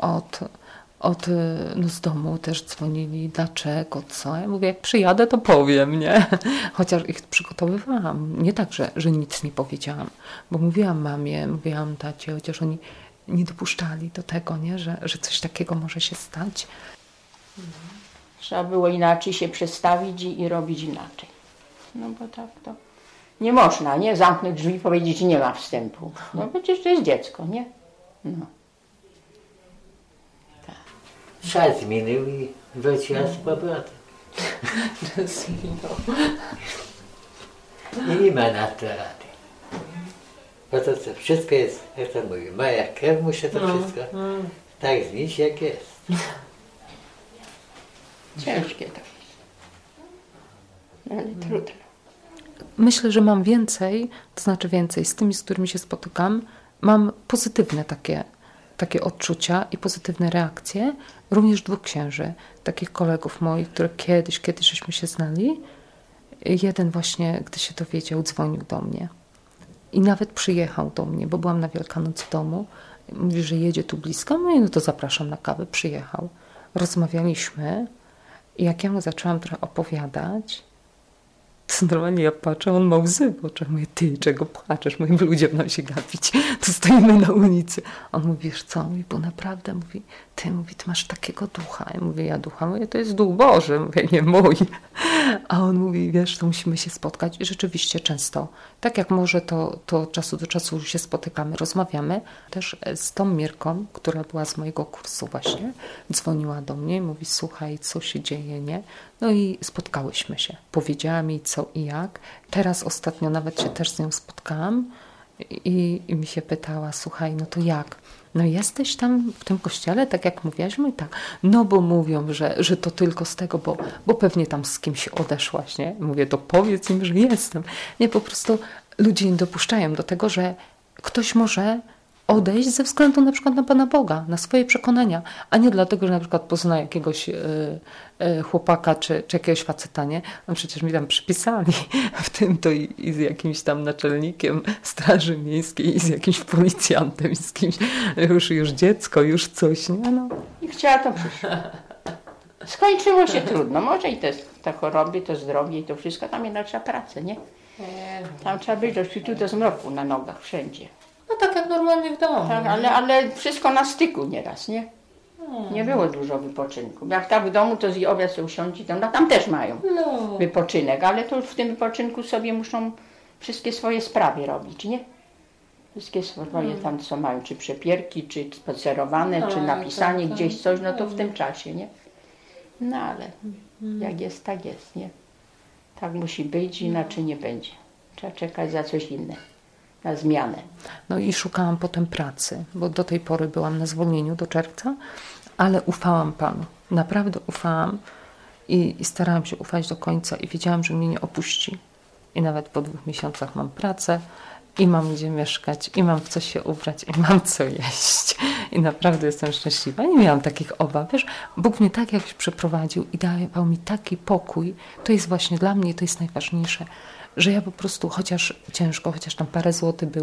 Speaker 9: z domu też dzwonili, dlaczego, co? Ja mówię, jak przyjadę, to powiem, nie? Chociaż ich przygotowywałam. Nie tak, że nic nie powiedziałam, bo mówiłam mamie, mówiłam tacie, chociaż oni nie dopuszczali do tego, nie? Że coś takiego może się stać.
Speaker 13: Trzeba było inaczej się przestawić i robić inaczej. No bo tak to nie można, nie? Zamknąć drzwi i powiedzieć, że nie ma wstępu. No przecież to jest dziecko, nie? No.
Speaker 10: Tak. Czas minął i wróciła z powrotem.
Speaker 9: Czas minął.
Speaker 10: I nie ma na to rady. Bo to co, wszystko jest, jak to mówię, moja krew, muszę to wszystko tak zmienić, jak jest.
Speaker 13: Ciężkie to jest. Ale trudno.
Speaker 9: Myślę, że mam więcej, to znaczy więcej z tymi, z którymi się spotykam, mam pozytywne takie odczucia i pozytywne reakcje. Również 2 księży, takich kolegów moich, które kiedyś żeśmy się znali. Jeden właśnie, gdy się dowiedział, dzwonił do mnie. I nawet przyjechał do mnie, bo byłam na Wielkanoc w domu. Mówi, że jedzie tu blisko. No to zapraszam na kawę. Przyjechał. Rozmawialiśmy. I jak ja mu zaczęłam trochę opowiadać, to normalnie ja patrzę, on ma łzy w oczach. Mówię, ty, czego płaczesz? Mówię, ludzie będą się gapić. Tu stoimy na ulicy. On mówi, wiesz co? Mówi, bo naprawdę, ty masz takiego ducha. Ja mówię, ja ducha? Mówię, to jest duch Boży. Mówię, nie mój. A on mówi, wiesz, to musimy się spotkać. I rzeczywiście często, tak jak może, to od czasu do czasu się spotykamy, rozmawiamy. Też z tą Mirką, która była z mojego kursu właśnie, dzwoniła do mnie i mówi, słuchaj, co się dzieje, nie? No i spotkałyśmy się. Powiedziała mi co i jak. Teraz ostatnio nawet się też z nią spotkałam i mi się pytała, słuchaj, no to jak? No jesteś tam w tym kościele, tak jak mówiłaś? Mówię, tak. No bo mówią, że to tylko z tego, bo pewnie tam z kimś odeszłaś, nie? Mówię, to powiedz im, że jestem. Nie, po prostu ludzie nie dopuszczają do tego, że ktoś może odejść ze względu na przykład na Pana Boga, na swoje przekonania, a nie dlatego, że na przykład pozna jakiegoś chłopaka czy jakiegoś faceta, nie? No przecież mi tam przypisali w tym to i z jakimś tam naczelnikiem Straży Miejskiej i z jakimś policjantem i z kimś, już dziecko, już coś, nie? No.
Speaker 13: I chciała to przyszło. Skończyło się trudno. Może i te choroby, to zdrowie i to wszystko, tam jednak trzeba pracę, nie? Tam trzeba być do świtu do zmroku na nogach, wszędzie.
Speaker 9: No tak jak normalnie w domu.
Speaker 13: Tak, ale wszystko na styku nieraz, nie? Nie było dużo wypoczynku. Jak tak w domu, to z obiad sobie usiądzi, tam też mają wypoczynek, ale to już w tym wypoczynku sobie muszą wszystkie swoje sprawy robić, nie? Wszystkie swoje tam, co mają, czy przepierki, czy spacerowane, czy napisanie gdzieś coś, no to w tym czasie, nie? No ale jak jest, tak jest, nie? Tak musi być, inaczej nie będzie. Trzeba czekać za coś innego. Na zmianę.
Speaker 9: No i szukałam potem pracy, bo do tej pory byłam na zwolnieniu do czerwca, ale ufałam Panu. Naprawdę ufałam i starałam się ufać do końca i wiedziałam, że mnie nie opuści. I nawet po 2 miesiącach mam pracę i mam gdzie mieszkać, i mam w co się ubrać, i mam co jeść. I naprawdę jestem szczęśliwa. Nie miałam takich obaw. Wiesz, Bóg mnie tak jakoś przeprowadził i dawał mi taki pokój. To jest właśnie dla mnie, to jest najważniejsze, że ja po prostu, chociaż ciężko, chociaż tam parę złotych było,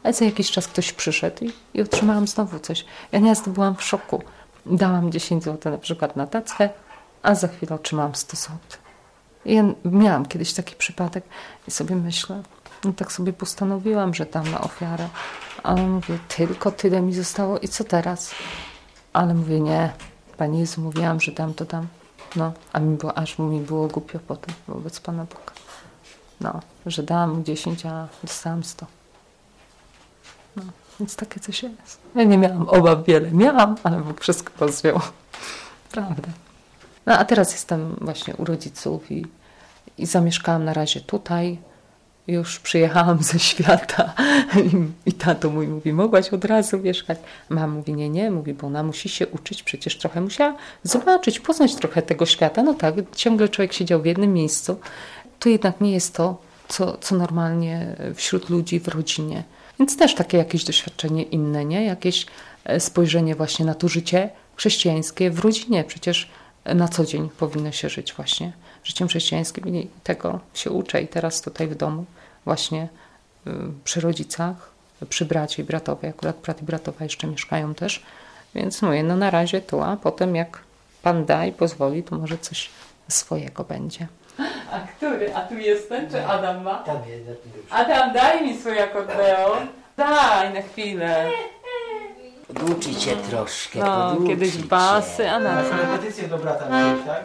Speaker 9: ale za jakiś czas ktoś przyszedł i otrzymałam znowu coś. Ja nieraz byłam w szoku. Dałam 10 zł na przykład na tackę, a za chwilę otrzymałam 100 zł. I ja miałam kiedyś taki przypadek i sobie myślę, no tak sobie postanowiłam, że dam na ofiarę. Ale mówię, tylko tyle mi zostało i co teraz? Ale mówię, nie, Panie Jezu, mówiłam, że dam, to dam. No, a aż mi było głupio potem wobec Pana Boga. No, że dałam mu 10, a dostałam 100. No, więc takie coś jest. Ja nie miałam obaw wiele. Miałam, ale Bóg wszystko rozwiął. Prawda. No, a teraz jestem właśnie u rodziców i zamieszkałam na razie tutaj. Już przyjechałam ze świata i tato mój mówi, mogłaś od razu mieszkać. Mama mówi, nie, mówi, bo ona musi się uczyć, przecież trochę musiała zobaczyć, poznać trochę tego świata. No tak, ciągle człowiek siedział w jednym miejscu. To jednak nie jest to, co normalnie wśród ludzi w rodzinie. Więc też takie jakieś doświadczenie inne, nie? Jakieś spojrzenie właśnie na to życie chrześcijańskie w rodzinie. Przecież na co dzień powinno się żyć właśnie życiem chrześcijańskim i tego się uczę i teraz tutaj w domu właśnie przy rodzicach, przy braci i bratowie, akurat brat i bratowa jeszcze mieszkają też, więc mówię, no na razie tu, a potem jak Pan da i pozwoli, to może coś swojego będzie. A który? A tu jestem, czy Adam ma?
Speaker 10: Tam jest.
Speaker 9: Adam, daj mi swój akordeon. Daj na chwilę.
Speaker 10: Poduczyć się troszkę,
Speaker 9: no, kiedyś basy, a na co?
Speaker 14: Repetycję do brata miałeś, tak?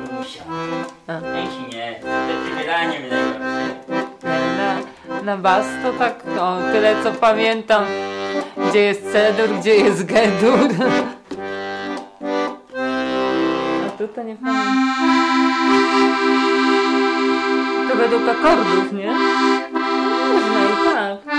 Speaker 10: Nie, to wybieranie
Speaker 9: na bas to tak, no, tyle co pamiętam. Gdzie jest C-dur, gdzie jest G-dur. A tu to nie pamiętam. To według akordów, nie? Można i tak.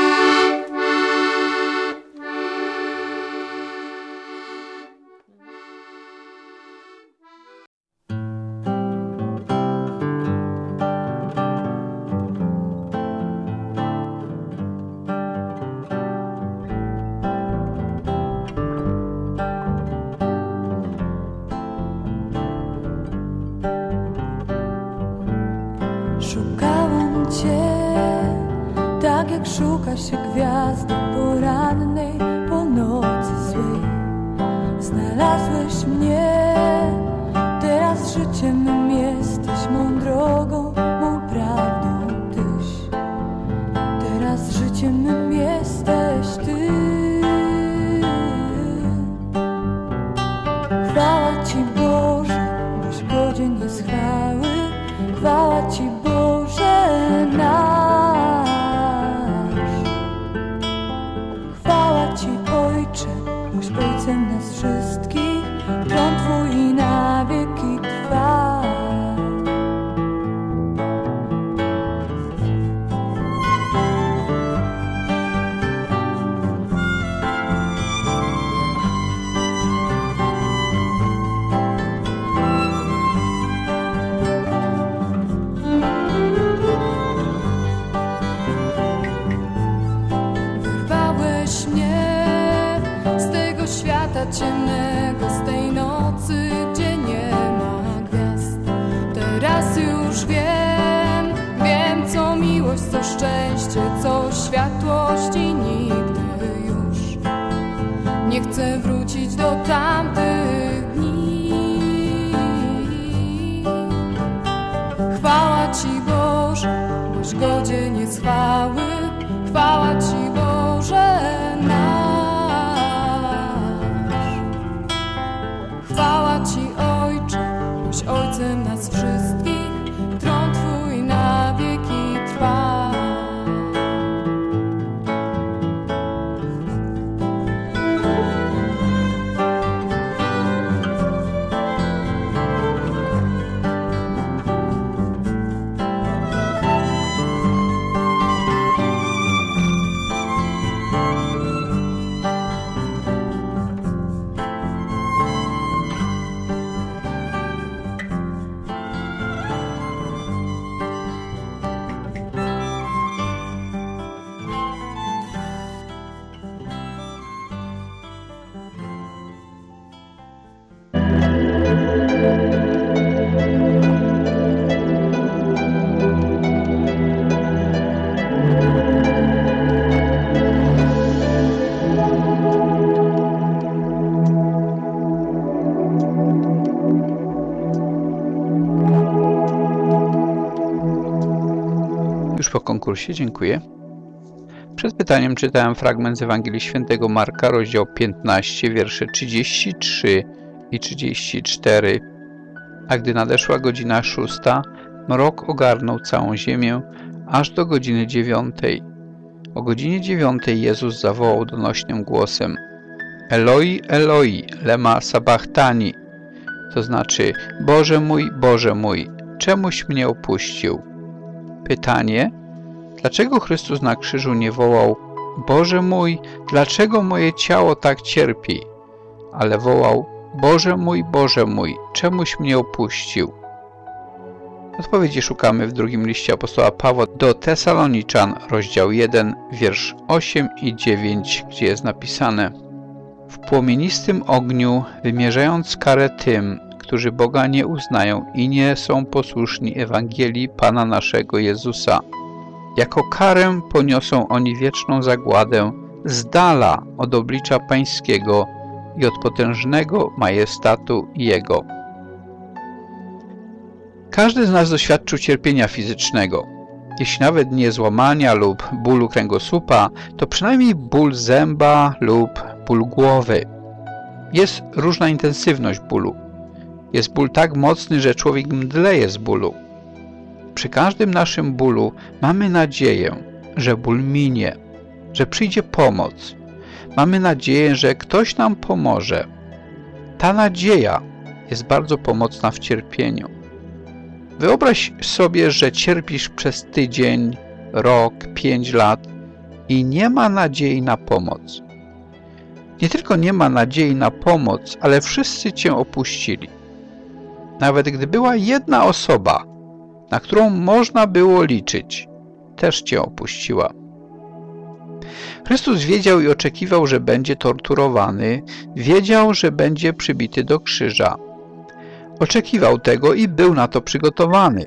Speaker 15: Szuka się gwiazdy porannej, po nocy złej. Znalazłeś mnie, teraz życiem mym jesteś, mą drogą, mą prawdą tyś. Teraz życiem mym jesteś ty. Chwała Ci Boże, boś godzien jest chwały. Chwała Ci Boże Ci Ojcze, boś Ojcem nas wszystkich, tron Twój na wieki trwa. Wyrwałeś mnie z tego świata ciemnego, z tej nocy, gdzie nie ma gwiazd. Teraz już wiem co miłość, co szczęście, co światłość i nigdy już nie chcę wrócić do tamtych dni. Chwała Ci Boże, boś godzien jest chwały. Chwała Ci Boże Chwała Ci Ojcze, boś Ojcem nas wszystkich, tron Twój na wieki trwa.
Speaker 3: Już po konkursie, dziękuję. Przed pytaniem czytałem fragment z Ewangelii Świętego Marka, rozdział 15, wiersze 33 i 34. A gdy nadeszła godzina 6, mrok ogarnął całą ziemię, aż do godziny 9. O godzinie 9 Jezus zawołał donośnym głosem: Eloi, Eloi, lema sabachthani, to znaczy: Boże mój, czemuś mnie opuścił? Pytanie: dlaczego Chrystus na krzyżu nie wołał: Boże mój, dlaczego moje ciało tak cierpi? Ale wołał: Boże mój, czemuś mnie opuścił? Odpowiedzi szukamy w drugim liście apostoła Pawła do Tesaloniczan, rozdział 1, wiersz 8 i 9, gdzie jest napisane: W płomienistym ogniu, wymierzając karę tym, którzy Boga nie uznają i nie są posłuszni Ewangelii Pana naszego Jezusa. Jako karę poniosą oni wieczną zagładę z dala od oblicza Pańskiego i od potężnego majestatu Jego. Każdy z nas doświadczył cierpienia fizycznego. Jeśli nawet nie złamania lub bólu kręgosłupa, to przynajmniej ból zęba lub ból głowy. Jest różna intensywność bólu. Jest ból tak mocny, że człowiek mdleje z bólu. Przy każdym naszym bólu mamy nadzieję, że ból minie, że przyjdzie pomoc. Mamy nadzieję, że ktoś nam pomoże. Ta nadzieja jest bardzo pomocna w cierpieniu. Wyobraź sobie, że cierpisz przez tydzień, rok, 5 lat i nie ma nadziei na pomoc. Nie tylko nie ma nadziei na pomoc, ale wszyscy Cię opuścili. Nawet gdy była jedna osoba, na którą można było liczyć, też Cię opuściła. Chrystus wiedział i oczekiwał, że będzie torturowany, wiedział, że będzie przybity do krzyża. Oczekiwał tego i był na to przygotowany.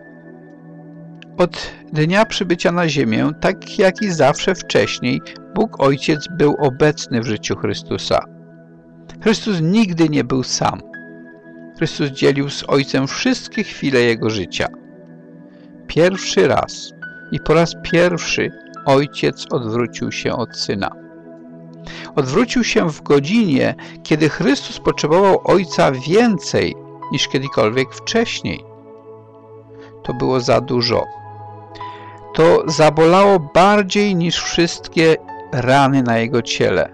Speaker 3: Od dnia przybycia na ziemię, tak jak i zawsze wcześniej, Bóg Ojciec był obecny w życiu Chrystusa. Chrystus nigdy nie był sam. Chrystus dzielił z Ojcem wszystkie chwile Jego życia. Pierwszy raz i po raz pierwszy Ojciec odwrócił się od Syna. Odwrócił się w godzinie, kiedy Chrystus potrzebował Ojca więcej niż kiedykolwiek wcześniej. To było za dużo. To zabolało bardziej niż wszystkie rany na Jego ciele.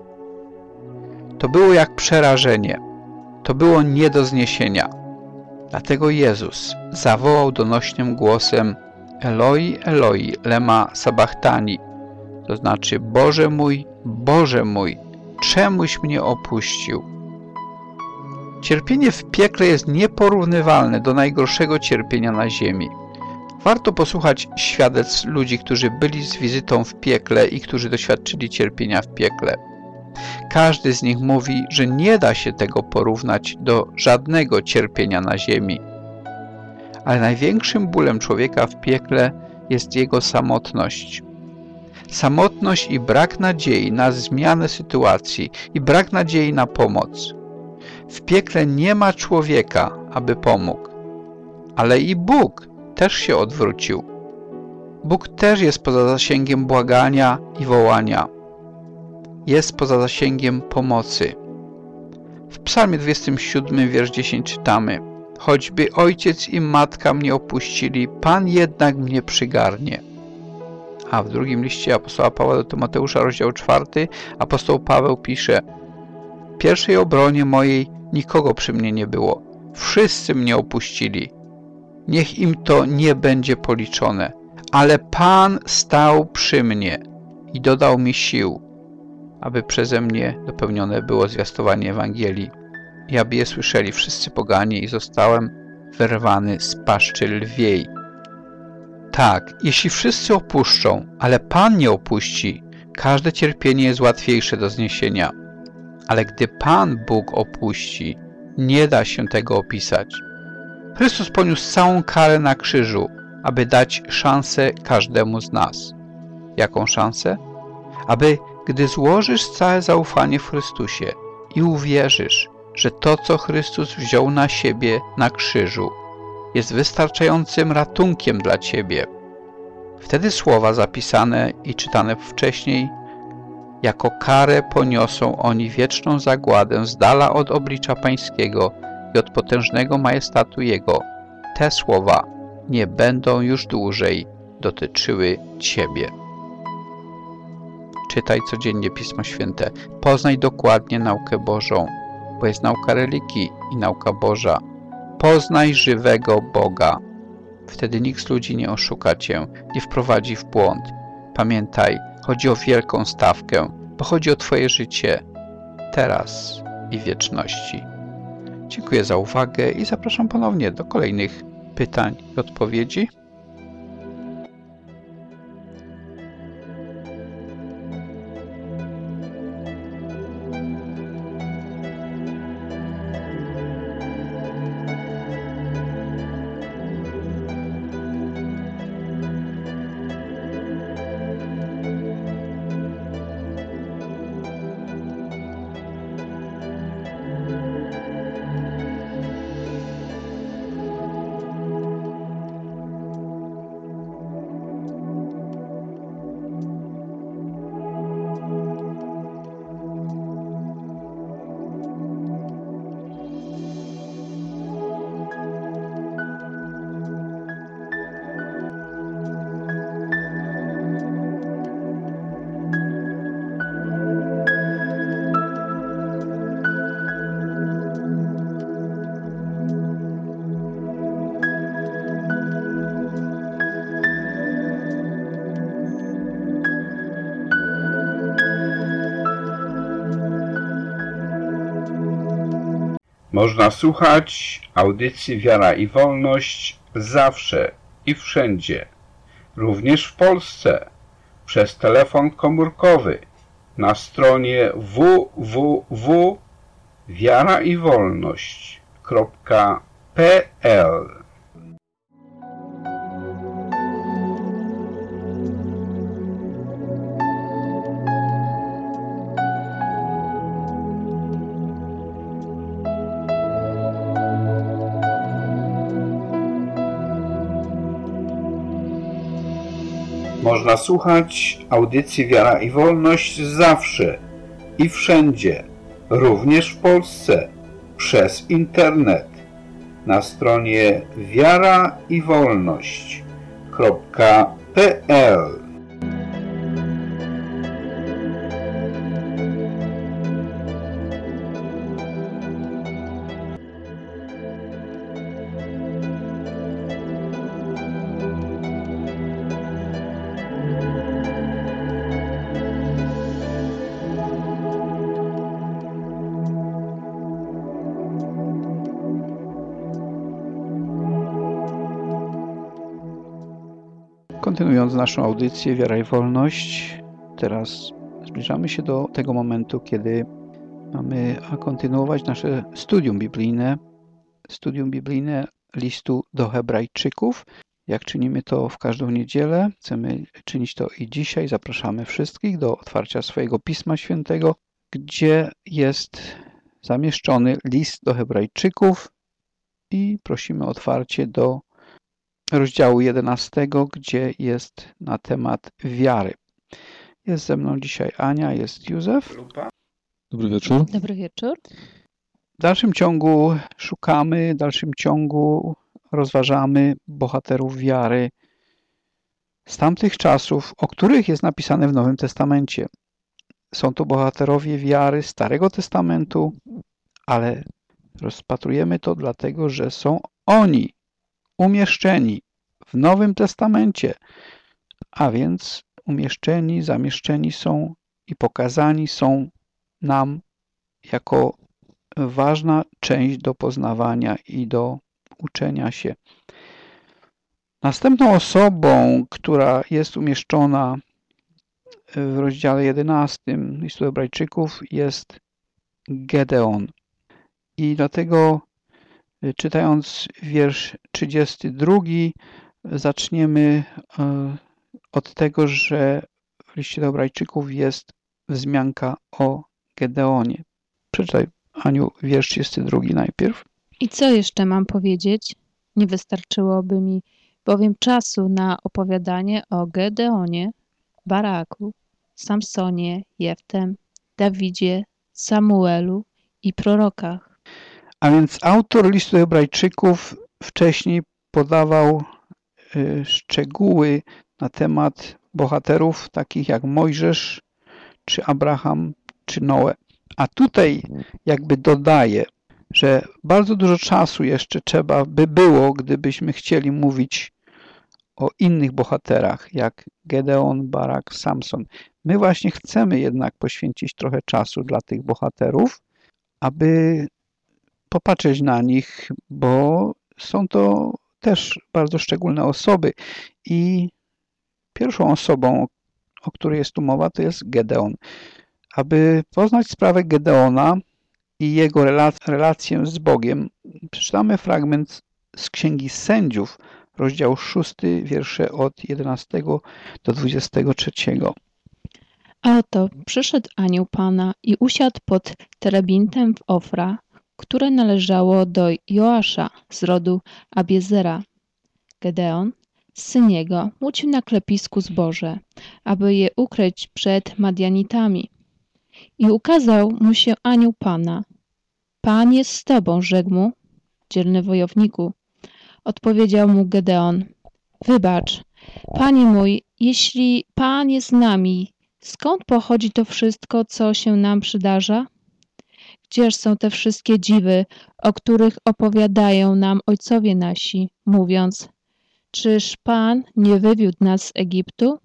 Speaker 3: To było jak przerażenie. To było nie do zniesienia. Dlatego Jezus zawołał donośnym głosem: Eloi, Eloi, lema sabachthani, to znaczy: Boże mój, czemuś mnie opuścił? Cierpienie w piekle jest nieporównywalne do najgorszego cierpienia na ziemi. Warto posłuchać świadectw ludzi, którzy byli z wizytą w piekle i którzy doświadczyli cierpienia w piekle. Każdy z nich mówi, że nie da się tego porównać do żadnego cierpienia na ziemi. Ale największym bólem człowieka w piekle jest jego samotność. Samotność i brak nadziei na zmianę sytuacji i brak nadziei na pomoc. W piekle nie ma człowieka, aby pomógł. Ale i Bóg też się odwrócił. Bóg też jest poza zasięgiem błagania i wołania. Jest poza zasięgiem pomocy. W Psalmie 27, wiersz 10 czytamy: Choćby ojciec i matka mnie opuścili, Pan jednak mnie przygarnie. A w drugim liście apostoła Pawła do Tymoteusza, rozdział 4, apostoł Paweł pisze: W pierwszej obronie mojej nikogo przy mnie nie było. Wszyscy mnie opuścili. Niech im to nie będzie policzone. Ale Pan stał przy mnie i dodał mi sił, aby przeze mnie dopełnione było zwiastowanie Ewangelii i aby je słyszeli wszyscy poganie i zostałem wyrwany z paszczy lwiej. Tak, jeśli wszyscy opuszczą, ale Pan nie opuści, każde cierpienie jest łatwiejsze do zniesienia. Ale gdy Pan Bóg opuści, nie da się tego opisać. Chrystus poniósł całą karę na krzyżu, aby dać szansę każdemu z nas. Jaką szansę? Aby, gdy złożysz całe zaufanie w Chrystusie i uwierzysz, że to, co Chrystus wziął na siebie na krzyżu, jest wystarczającym ratunkiem dla ciebie, Wtedy słowa zapisane i czytane wcześniej jako karę poniosą oni wieczną zagładę z dala od oblicza Pańskiego i od potężnego majestatu Jego. Te słowa nie będą już dłużej dotyczyły Ciebie. Czytaj codziennie Pismo Święte. Poznaj dokładnie naukę Bożą, bo jest nauka religii i nauka Boża. Poznaj żywego Boga. Wtedy nikt z ludzi nie oszuka Cię, nie wprowadzi w błąd. Pamiętaj, chodzi o wielką stawkę, bo chodzi o Twoje życie teraz i w wieczności. Dziękuję za uwagę i zapraszam ponownie do kolejnych pytań i odpowiedzi.
Speaker 14: Można słuchać audycji Wiara i Wolność zawsze i wszędzie, również w Polsce, przez telefon komórkowy na stronie www.wiaraiwolność.pl. Można słuchać audycji Wiara i Wolność zawsze i wszędzie, również w Polsce, przez internet na stronie wiaraiwolność.pl.
Speaker 3: Kontynuując naszą audycję Wiara i Wolność, teraz zbliżamy się do tego momentu, kiedy mamy kontynuować nasze studium biblijne listu do Hebrajczyków. Jak czynimy to w każdą niedzielę, chcemy czynić to i dzisiaj. Zapraszamy wszystkich do otwarcia swojego Pisma Świętego, gdzie jest zamieszczony list do Hebrajczyków i prosimy o otwarcie do rozdziału 11, gdzie jest na temat wiary. Jest ze mną dzisiaj Ania, jest Józef.
Speaker 11: Dobry wieczór.
Speaker 16: Dobry wieczór.
Speaker 3: W dalszym ciągu szukamy, w dalszym ciągu rozważamy bohaterów wiary z tamtych czasów, o których jest napisane w Nowym Testamencie. Są to bohaterowie wiary Starego Testamentu, ale rozpatrujemy to dlatego, że są oni umieszczeni w Nowym Testamencie, a więc umieszczeni, zamieszczeni są i pokazani są nam jako ważna część do poznawania i do uczenia się. Następną osobą, która jest umieszczona w rozdziale 11 listu do Hebrajczyków, jest Gedeon. I dlatego czytając wiersz 32, zaczniemy od tego, że w liście do Hebrajczyków jest wzmianka o Gedeonie. Przeczytaj, Aniu, wiersz 32 najpierw.
Speaker 16: I co jeszcze mam powiedzieć? Nie wystarczyłoby mi bowiem czasu na opowiadanie o Gedeonie, Baraku, Samsonie, Jeftem, Dawidzie, Samuelu i prorokach.
Speaker 3: A więc autor listu Hebrajczyków wcześniej podawał szczegóły na temat bohaterów takich jak Mojżesz, czy Abraham, czy Noe. A tutaj jakby dodaje, że bardzo dużo czasu jeszcze trzeba by było, gdybyśmy chcieli mówić o innych bohaterach, jak Gedeon, Barak, Samson. My właśnie chcemy jednak poświęcić trochę czasu dla tych bohaterów, aby popatrzeć na nich, bo są to też bardzo szczególne osoby. I pierwszą osobą, o której jest tu mowa, to jest Gedeon. Aby poznać sprawę Gedeona i jego relację z Bogiem, przeczytamy fragment z Księgi Sędziów, rozdział 6, wiersze od 11 do 23.
Speaker 16: A oto przyszedł anioł Pana i usiadł pod terebintem w Ofra, które należało do Joasza z rodu Abiezera. Gedeon, syn jego, mucił na klepisku zboże, aby je ukryć przed Madianitami. I ukazał mu się anioł Pana. Pan jest z tobą, rzekł mu, dzielny wojowniku. Odpowiedział mu Gedeon. Wybacz, Panie mój, jeśli Pan jest z nami, skąd pochodzi to wszystko, co się nam przydarza? Gdzież są te wszystkie dziwy, o których opowiadają nam ojcowie nasi, mówiąc, czyż Pan nie wywiódł nas z Egiptu?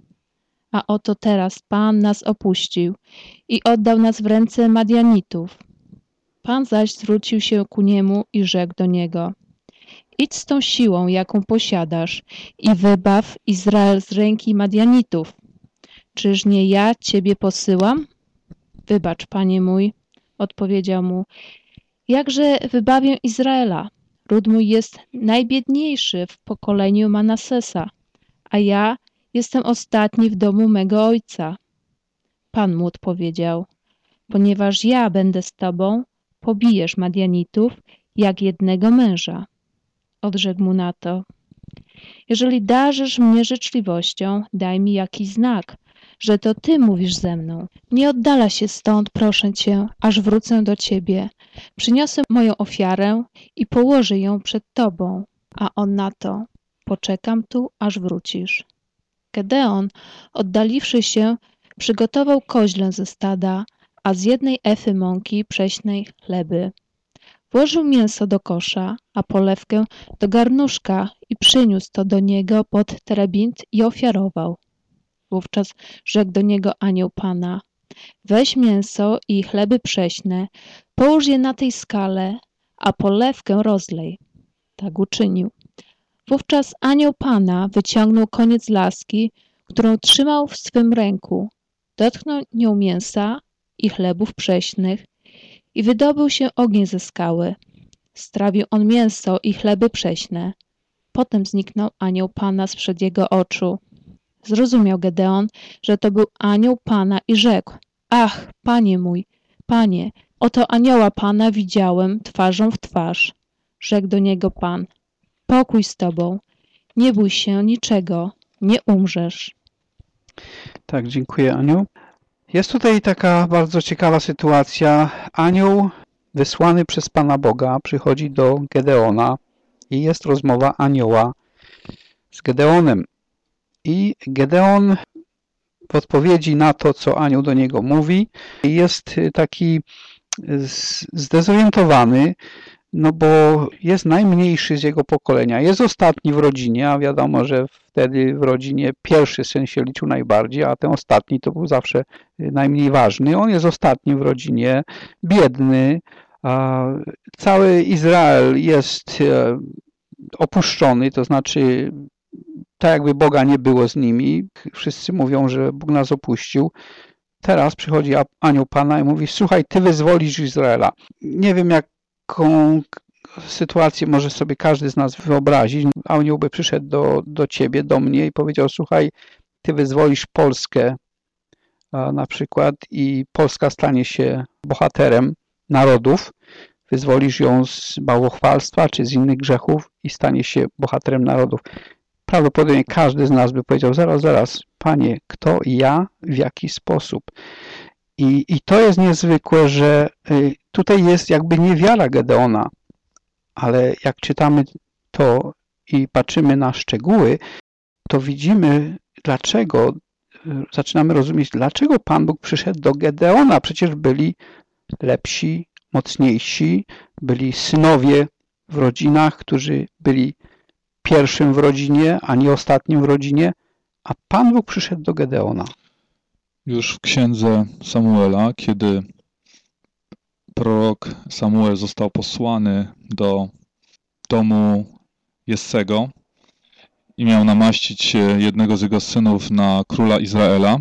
Speaker 16: A oto teraz Pan nas opuścił i oddał nas w ręce Madianitów. Pan zaś zwrócił się ku niemu i rzekł do niego, idź z tą siłą, jaką posiadasz i wybaw Izrael z ręki Madianitów. Czyż nie ja ciebie posyłam? Wybacz, Panie mój, odpowiedział mu, jakże wybawię Izraela? Ród mój jest najbiedniejszy w pokoleniu Manasesa, a ja jestem ostatni w domu mego ojca. Pan mu odpowiedział, ponieważ ja będę z tobą, pobijesz Madianitów jak jednego męża. Odrzekł mu na to, jeżeli darzysz mnie życzliwością, daj mi jakiś znak, że to ty mówisz ze mną. Nie oddala się stąd, proszę cię, aż wrócę do ciebie. Przyniosę moją ofiarę i położę ją przed tobą. A on na to, poczekam tu, aż wrócisz. Gedeon, oddaliwszy się, przygotował koźlę ze stada, a z jednej efy mąki prześnej chleby. Włożył mięso do kosza, a polewkę do garnuszka i przyniósł to do niego pod terebint i ofiarował. Wówczas rzekł do niego anioł Pana, weź mięso i chleby prześne, połóż je na tej skale, a polewkę rozlej. Tak uczynił. Wówczas anioł Pana wyciągnął koniec laski, którą trzymał w swym ręku, dotknął nią mięsa i chlebów prześnych i wydobył się ogień ze skały. Strawił on mięso i chleby prześne. Potem zniknął anioł Pana sprzed jego oczu. Zrozumiał Gedeon, że to był anioł Pana i rzekł, ach, Panie mój, Panie, oto anioła Pana widziałem twarzą w twarz. Rzekł do niego Pan, pokój z tobą, nie bój się niczego, nie umrzesz.
Speaker 3: Tak, dziękuję Aniu. Jest tutaj taka bardzo ciekawa sytuacja. Anioł wysłany przez Pana Boga przychodzi do Gedeona i jest rozmowa anioła z Gedeonem. I Gedeon w odpowiedzi na to, co anioł do niego mówi, jest taki zdezorientowany, no bo jest najmniejszy z jego pokolenia. Jest ostatni w rodzinie, a wiadomo, że wtedy w rodzinie pierwszy syn się liczył najbardziej, a ten ostatni to był zawsze najmniej ważny. On jest ostatni w rodzinie, biedny. Cały Izrael jest opuszczony, to znaczy tak jakby Boga nie było z nimi. Wszyscy mówią, że Bóg nas opuścił. Teraz przychodzi anioł Pana i mówi, słuchaj, ty wyzwolisz Izraela. Nie wiem, jaką sytuację może sobie każdy z nas wyobrazić. Anioł by przyszedł do ciebie, do mnie i powiedział, słuchaj, ty wyzwolisz Polskę na przykład i Polska stanie się bohaterem narodów wyzwolisz ją z bałwochwalstwa czy z innych grzechów i stanie się bohaterem narodów. Prawdopodobnie każdy z nas by powiedział, zaraz, Panie, kto i ja, w jaki sposób? I to jest niezwykłe, że tutaj jest jakby niewiara Gedeona, ale jak czytamy to i patrzymy na szczegóły, to widzimy, dlaczego, zaczynamy rozumieć, dlaczego Pan Bóg przyszedł do Gedeona. Przecież byli lepsi, mocniejsi, byli synowie w rodzinach, którzy byli pierwszym w rodzinie, a nie ostatnim w rodzinie, a Pan Bóg przyszedł do Gedeona.
Speaker 11: Już w księdze Samuela, kiedy prorok Samuel został posłany do domu Jessego i miał namaścić jednego z jego synów na króla Izraela,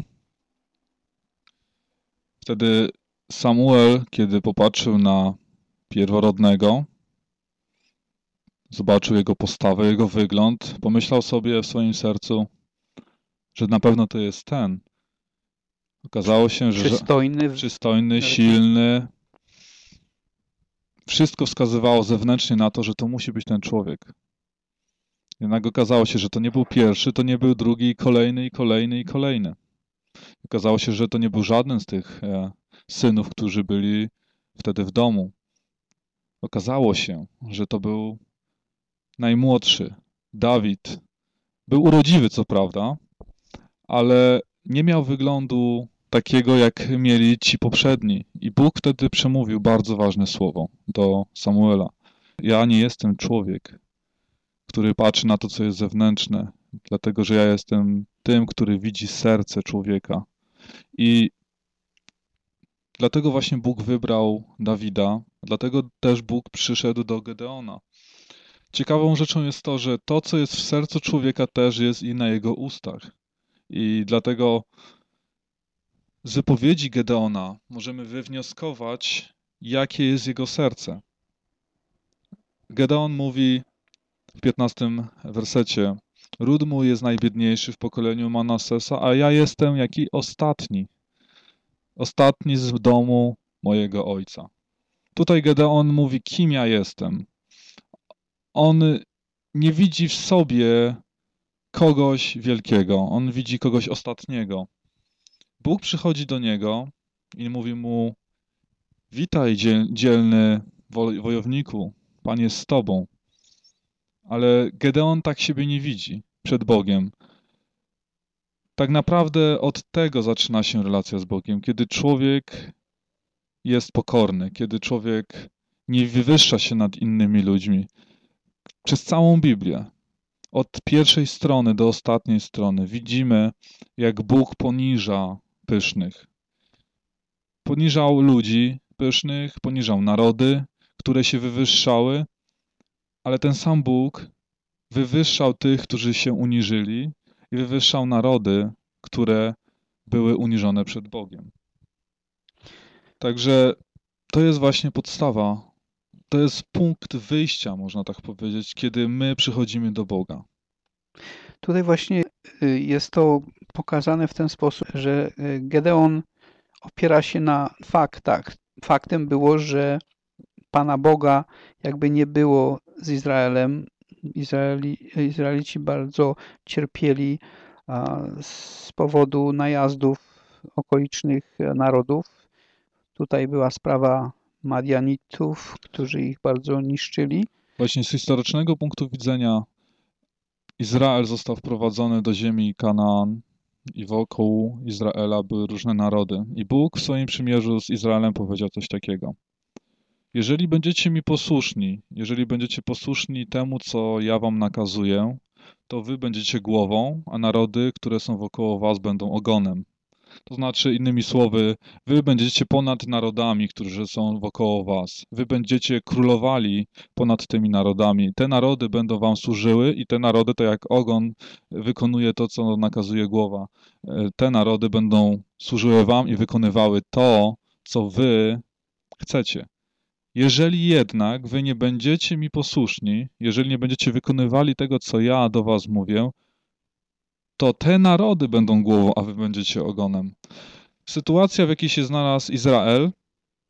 Speaker 11: wtedy Samuel, kiedy popatrzył na pierworodnego, zobaczył jego postawę, jego wygląd, pomyślał sobie w swoim sercu, że na pewno to jest ten. Okazało się, że przystojny, silny. Wszystko wskazywało zewnętrznie na to, że to musi być ten człowiek. Jednak okazało się, że to nie był pierwszy, to nie był drugi, kolejny. Okazało się, że to nie był żaden z tych synów, którzy byli wtedy w domu. Okazało się, że to był najmłodszy, Dawid. Był urodziwy, co prawda, ale nie miał wyglądu takiego, jak mieli ci poprzedni. I Bóg wtedy przemówił bardzo ważne słowo do Samuela. Ja nie jestem człowiek, który patrzy na to, co jest zewnętrzne, dlatego że ja jestem tym, który widzi serce człowieka. I dlatego właśnie Bóg wybrał Dawida, dlatego też Bóg przyszedł do Gedeona. Ciekawą rzeczą jest to, że to, co jest w sercu człowieka, też jest i na jego ustach. I dlatego z wypowiedzi Gedeona możemy wywnioskować, jakie jest jego serce. Gedeon mówi w 15 wersecie: ród mój jest najbiedniejszy w pokoleniu Manassesa, a ja jestem jaki ostatni. Ostatni z domu mojego ojca. Tutaj Gedeon mówi, kim ja jestem. On nie widzi w sobie kogoś wielkiego. On widzi kogoś ostatniego. Bóg przychodzi do niego i mówi mu: witaj, dzielny wojowniku, Pan jest z tobą. Ale Gedeon tak siebie nie widzi przed Bogiem. Tak naprawdę od tego zaczyna się relacja z Bogiem, kiedy człowiek jest pokorny, kiedy człowiek nie wywyższa się nad innymi ludźmi. Przez całą Biblię, od pierwszej strony do ostatniej strony, widzimy, jak Bóg poniża pysznych. Poniżał ludzi pysznych, poniżał narody, które się wywyższały, ale ten sam Bóg wywyższał tych, którzy się uniżyli i wywyższał narody, które były uniżone przed Bogiem. Także to jest właśnie podstawa. To jest punkt wyjścia, można tak powiedzieć, kiedy my przychodzimy do Boga.
Speaker 3: Tutaj właśnie jest to pokazane w ten sposób, że Gedeon opiera się na faktach. Faktem było, że Pana Boga jakby nie było z Izraelem. Izraelici bardzo cierpieli z powodu najazdów okolicznych narodów. Tutaj była sprawa Madianitów, którzy ich bardzo niszczyli.
Speaker 11: Właśnie z historycznego punktu widzenia Izrael został wprowadzony do ziemi Kanaan i wokół Izraela były różne narody. I Bóg w swoim przymierzu z Izraelem powiedział coś takiego: jeżeli będziecie mi posłuszni, jeżeli będziecie posłuszni temu, co ja wam nakazuję, to wy będziecie głową, a narody, które są wokoło was, będą ogonem. To znaczy, innymi słowy, wy będziecie ponad narodami, którzy są wokoło was. Wy będziecie królowali ponad tymi narodami. Te narody będą wam służyły i te narody, to jak ogon wykonuje to, co nakazuje głowa. Te narody będą służyły wam i wykonywały to, co wy chcecie. Jeżeli jednak wy nie będziecie mi posłuszni, jeżeli nie będziecie wykonywali tego, co ja do was mówię, to te narody będą głową, a wy będziecie ogonem. Sytuacja, w jakiej się znalazł Izrael,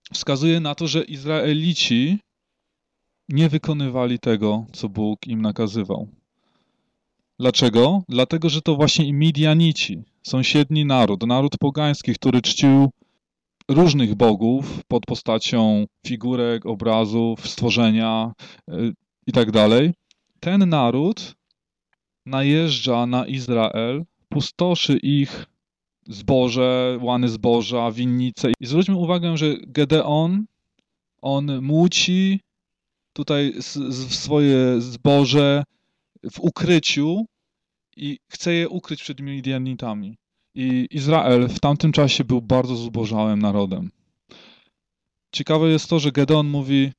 Speaker 11: wskazuje na to, że Izraelici nie wykonywali tego, co Bóg im nakazywał. Dlaczego? Dlatego, że to właśnie Midianici, sąsiedni naród pogański, który czcił różnych bogów pod postacią figurek, obrazów, stworzenia itd. Ten naród najeżdża na Izrael, pustoszy ich zboże, łany zboża, winnice. I zwróćmy uwagę, że Gedeon, on muci tutaj swoje zboże w ukryciu i chce je ukryć przed Midianitami. I Izrael w tamtym czasie był bardzo zubożałym narodem. Ciekawe jest to, że Gedeon mówi,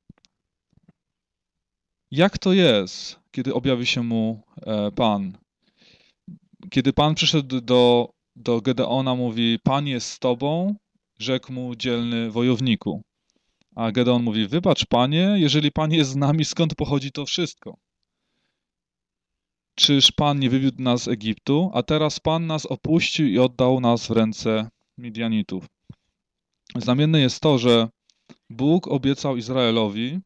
Speaker 11: jak to jest, kiedy objawi się mu Pan. Kiedy Pan przyszedł do Gedeona, mówi, Pan jest z tobą, rzekł mu dzielny wojowniku. A Gedeon mówi, wybacz Panie, jeżeli Pan jest z nami, skąd pochodzi to wszystko? Czyż Pan nie wywiódł nas z Egiptu, a teraz Pan nas opuścił i oddał nas w ręce Midianitów. Znamienne jest to, że Bóg obiecał Izraelowi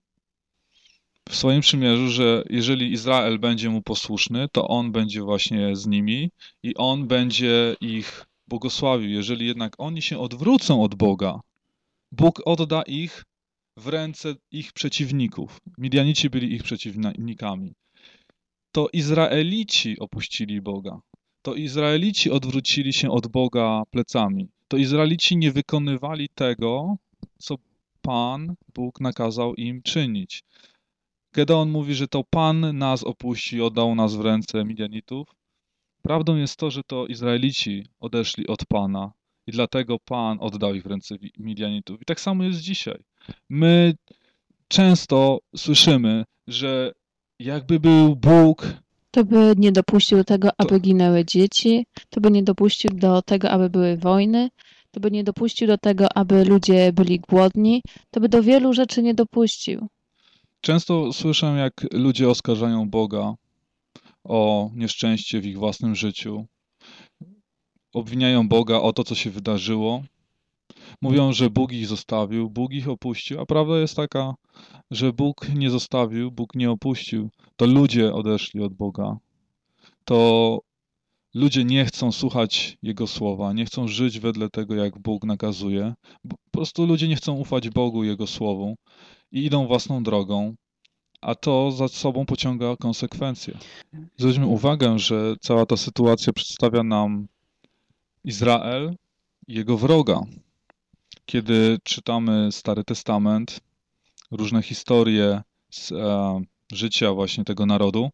Speaker 11: w swoim przymierzu, że jeżeli Izrael będzie mu posłuszny, to on będzie właśnie z nimi i on będzie ich błogosławił. Jeżeli jednak oni się odwrócą od Boga, Bóg odda ich w ręce ich przeciwników. Midianici byli ich przeciwnikami. To Izraelici opuścili Boga. To Izraelici odwrócili się od Boga plecami. To Izraelici nie wykonywali tego, co Pan, Bóg nakazał im czynić. Gedeon mówi, że to Pan nas opuści i oddał nas w ręce Midianitów. Prawdą jest to, że to Izraelici odeszli od Pana i dlatego Pan oddał ich w ręce Midianitów. I tak samo jest dzisiaj. My często słyszymy, że jakby był Bóg,
Speaker 16: to by nie dopuścił do tego, aby ginęły dzieci, to by nie dopuścił do tego, aby były wojny, to by nie dopuścił do tego, aby ludzie byli głodni, to by do wielu rzeczy nie dopuścił.
Speaker 11: Często słyszę, jak ludzie oskarżają Boga o nieszczęście w ich własnym życiu. Obwiniają Boga o to, co się wydarzyło. Mówią, że Bóg ich zostawił, Bóg ich opuścił, a prawda jest taka, że Bóg nie zostawił, Bóg nie opuścił. To ludzie odeszli od Boga. To ludzie nie chcą słuchać Jego słowa, nie chcą żyć wedle tego, jak Bóg nakazuje. Po prostu ludzie nie chcą ufać Bogu, Jego słowu i idą własną drogą, a to za sobą pociąga konsekwencje. Zwróćmy uwagę, że cała ta sytuacja przedstawia nam Izrael i jego wroga. Kiedy czytamy Stary Testament, różne historie z życia właśnie tego narodu,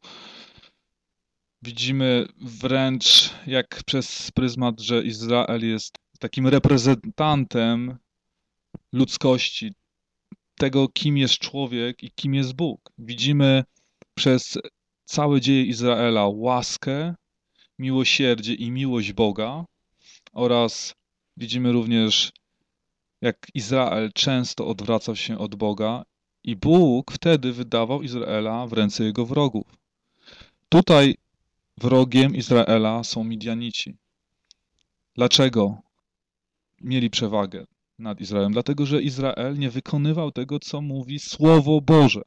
Speaker 11: widzimy wręcz jak przez pryzmat, że Izrael jest takim reprezentantem ludzkości, tego, kim jest człowiek i kim jest Bóg. Widzimy przez całe dzieje Izraela łaskę, miłosierdzie i miłość Boga oraz widzimy również, jak Izrael często odwracał się od Boga i Bóg wtedy wydawał Izraela w ręce jego wrogów. Tutaj wrogiem Izraela są Midianici. Dlaczego mieli przewagę nad Izraelem? Dlatego, że Izrael nie wykonywał tego, co mówi Słowo Boże.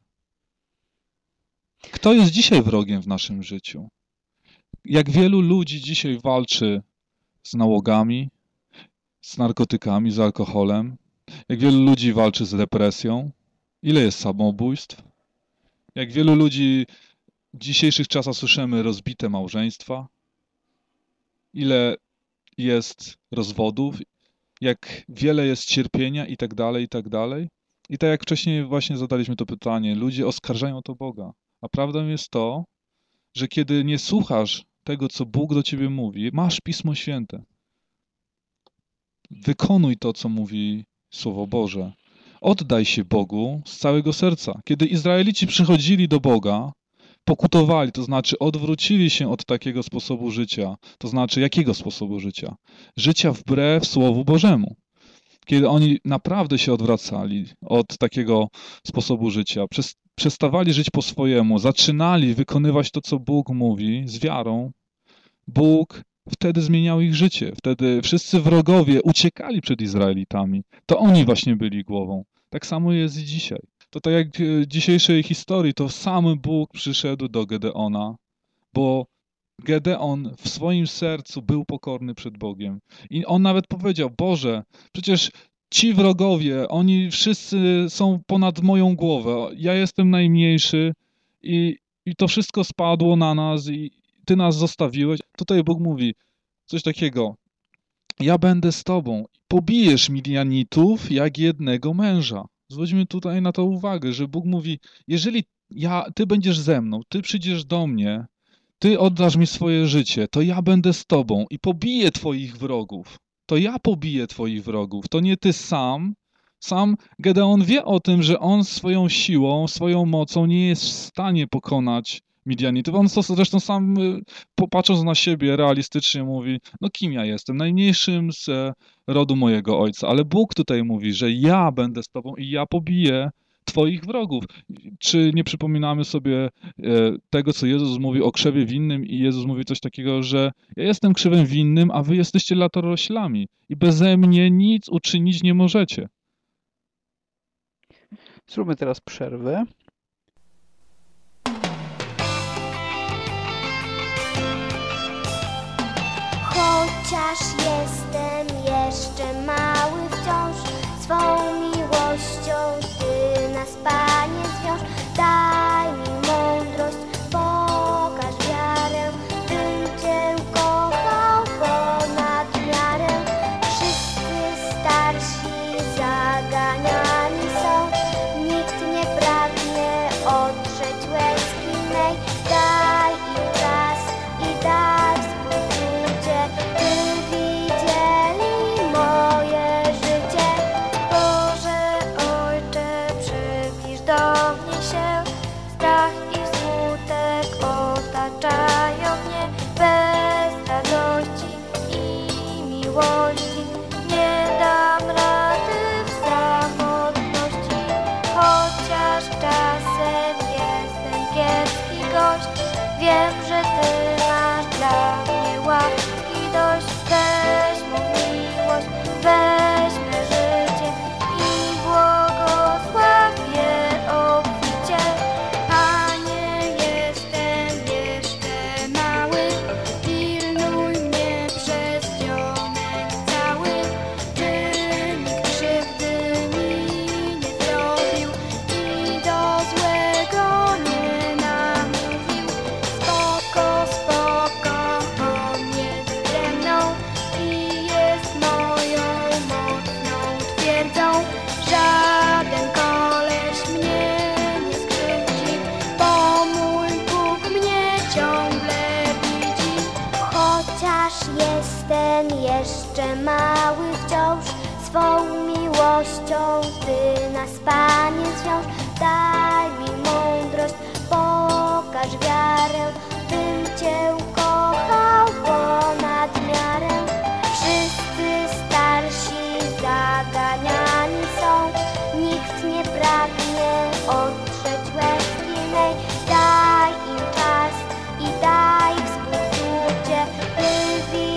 Speaker 11: Kto jest dzisiaj wrogiem w naszym życiu? Jak wielu ludzi dzisiaj walczy z nałogami, z narkotykami, z alkoholem? Jak wielu ludzi walczy z depresją? Ile jest samobójstw? Jak wielu ludzi w dzisiejszych czasach słyszymy rozbite małżeństwa? Ile jest rozwodów? Jak wiele jest cierpienia i tak dalej, i tak dalej? I tak jak wcześniej właśnie zadaliśmy to pytanie, ludzie oskarżają to Boga. A prawdą jest to, że kiedy nie słuchasz tego, co Bóg do ciebie mówi, masz Pismo Święte. Wykonuj to, co mówi Słowo Boże. Oddaj się Bogu z całego serca. Kiedy Izraelici przychodzili do Boga, pokutowali, to znaczy odwrócili się od takiego sposobu życia. To znaczy jakiego sposobu życia? Życia wbrew Słowu Bożemu. Kiedy oni naprawdę się odwracali od takiego sposobu życia, przestawali żyć po swojemu, zaczynali wykonywać to, co Bóg mówi z wiarą, Bóg wtedy zmieniał ich życie. Wtedy wszyscy wrogowie uciekali przed Izraelitami. To oni właśnie byli głową. Tak samo jest i dzisiaj. To tak jak w dzisiejszej historii, to sam Bóg przyszedł do Gedeona, bo Gedeon w swoim sercu był pokorny przed Bogiem. I on nawet powiedział, Boże, przecież ci wrogowie, oni wszyscy są ponad moją głowę. Ja jestem najmniejszy i to wszystko spadło na nas i Ty nas zostawiłeś. Tutaj Bóg mówi coś takiego, ja będę z Tobą. Pobijesz Midianitów jak jednego męża. Zwróćmy tutaj na to uwagę, że Bóg mówi, jeżeli Ty będziesz ze mną, Ty przyjdziesz do mnie, Ty oddasz mi swoje życie, to ja będę z Tobą i pobiję Twoich wrogów. To ja pobiję Twoich wrogów, to nie Ty sam. Sam Gedeon wie o tym, że on swoją siłą, swoją mocą nie jest w stanie pokonać Midianitów. On to zresztą sam, patrząc na siebie, realistycznie mówi, no kim ja jestem? Najmniejszym z rodu mojego ojca. Ale Bóg tutaj mówi, że ja będę z Tobą i ja pobiję Twoich wrogów. Czy nie przypominamy sobie tego, co Jezus mówi o krzewie winnym i Jezus mówi coś takiego, że ja jestem krzewem winnym, a wy jesteście latoroślami i beze mnie nic uczynić nie możecie.
Speaker 3: Zróbmy teraz przerwę.
Speaker 17: Chociaż jestem jeszcze mały wciąż, swą miłością Ty nas, Panie, zwiąż. Daj mi mądrość, pokaż wiarę, bym Cię kochał ponad miarę. Wszyscy starsi zaganiani są, nikt nie pragnie odrzeć łezki mej. Daj im czas i daj współczucie, by widzieli moje życie. Boże Ojcze, przybliż do mnie się, strach i smutek otaczają mnie. Bez radości i miłości nie dam rady w samotności. Chociaż czasem jestem kiepski gość, wiem, że Ty masz dla mnie łaski dość. Weź mą miłość, weź me życie i błogosław je obficie. Panie, jestem jeszcze mały, pilnuj mnie przez dzionek cały, by nikt krzywdy mi nie zrobił i do złego nie namówił. Spoko, spoko, on jest ze mną i jest moją mocną twierdzą. Żaden koleś mnie nie skrzywdzi, bo mój Bóg mnie ciągle widzi. Chociaż jestem jeszcze mały wciąż, swą miłością Ty nas, Panie, zwiąż. Daj mi mądrość, pokaż wiarę, bym Cię kochał ponad miarę. Wszyscy starsi zaganiani są, nikt nie pragnie odrzeć łezki mej. Daj im czas i daj współczucie, by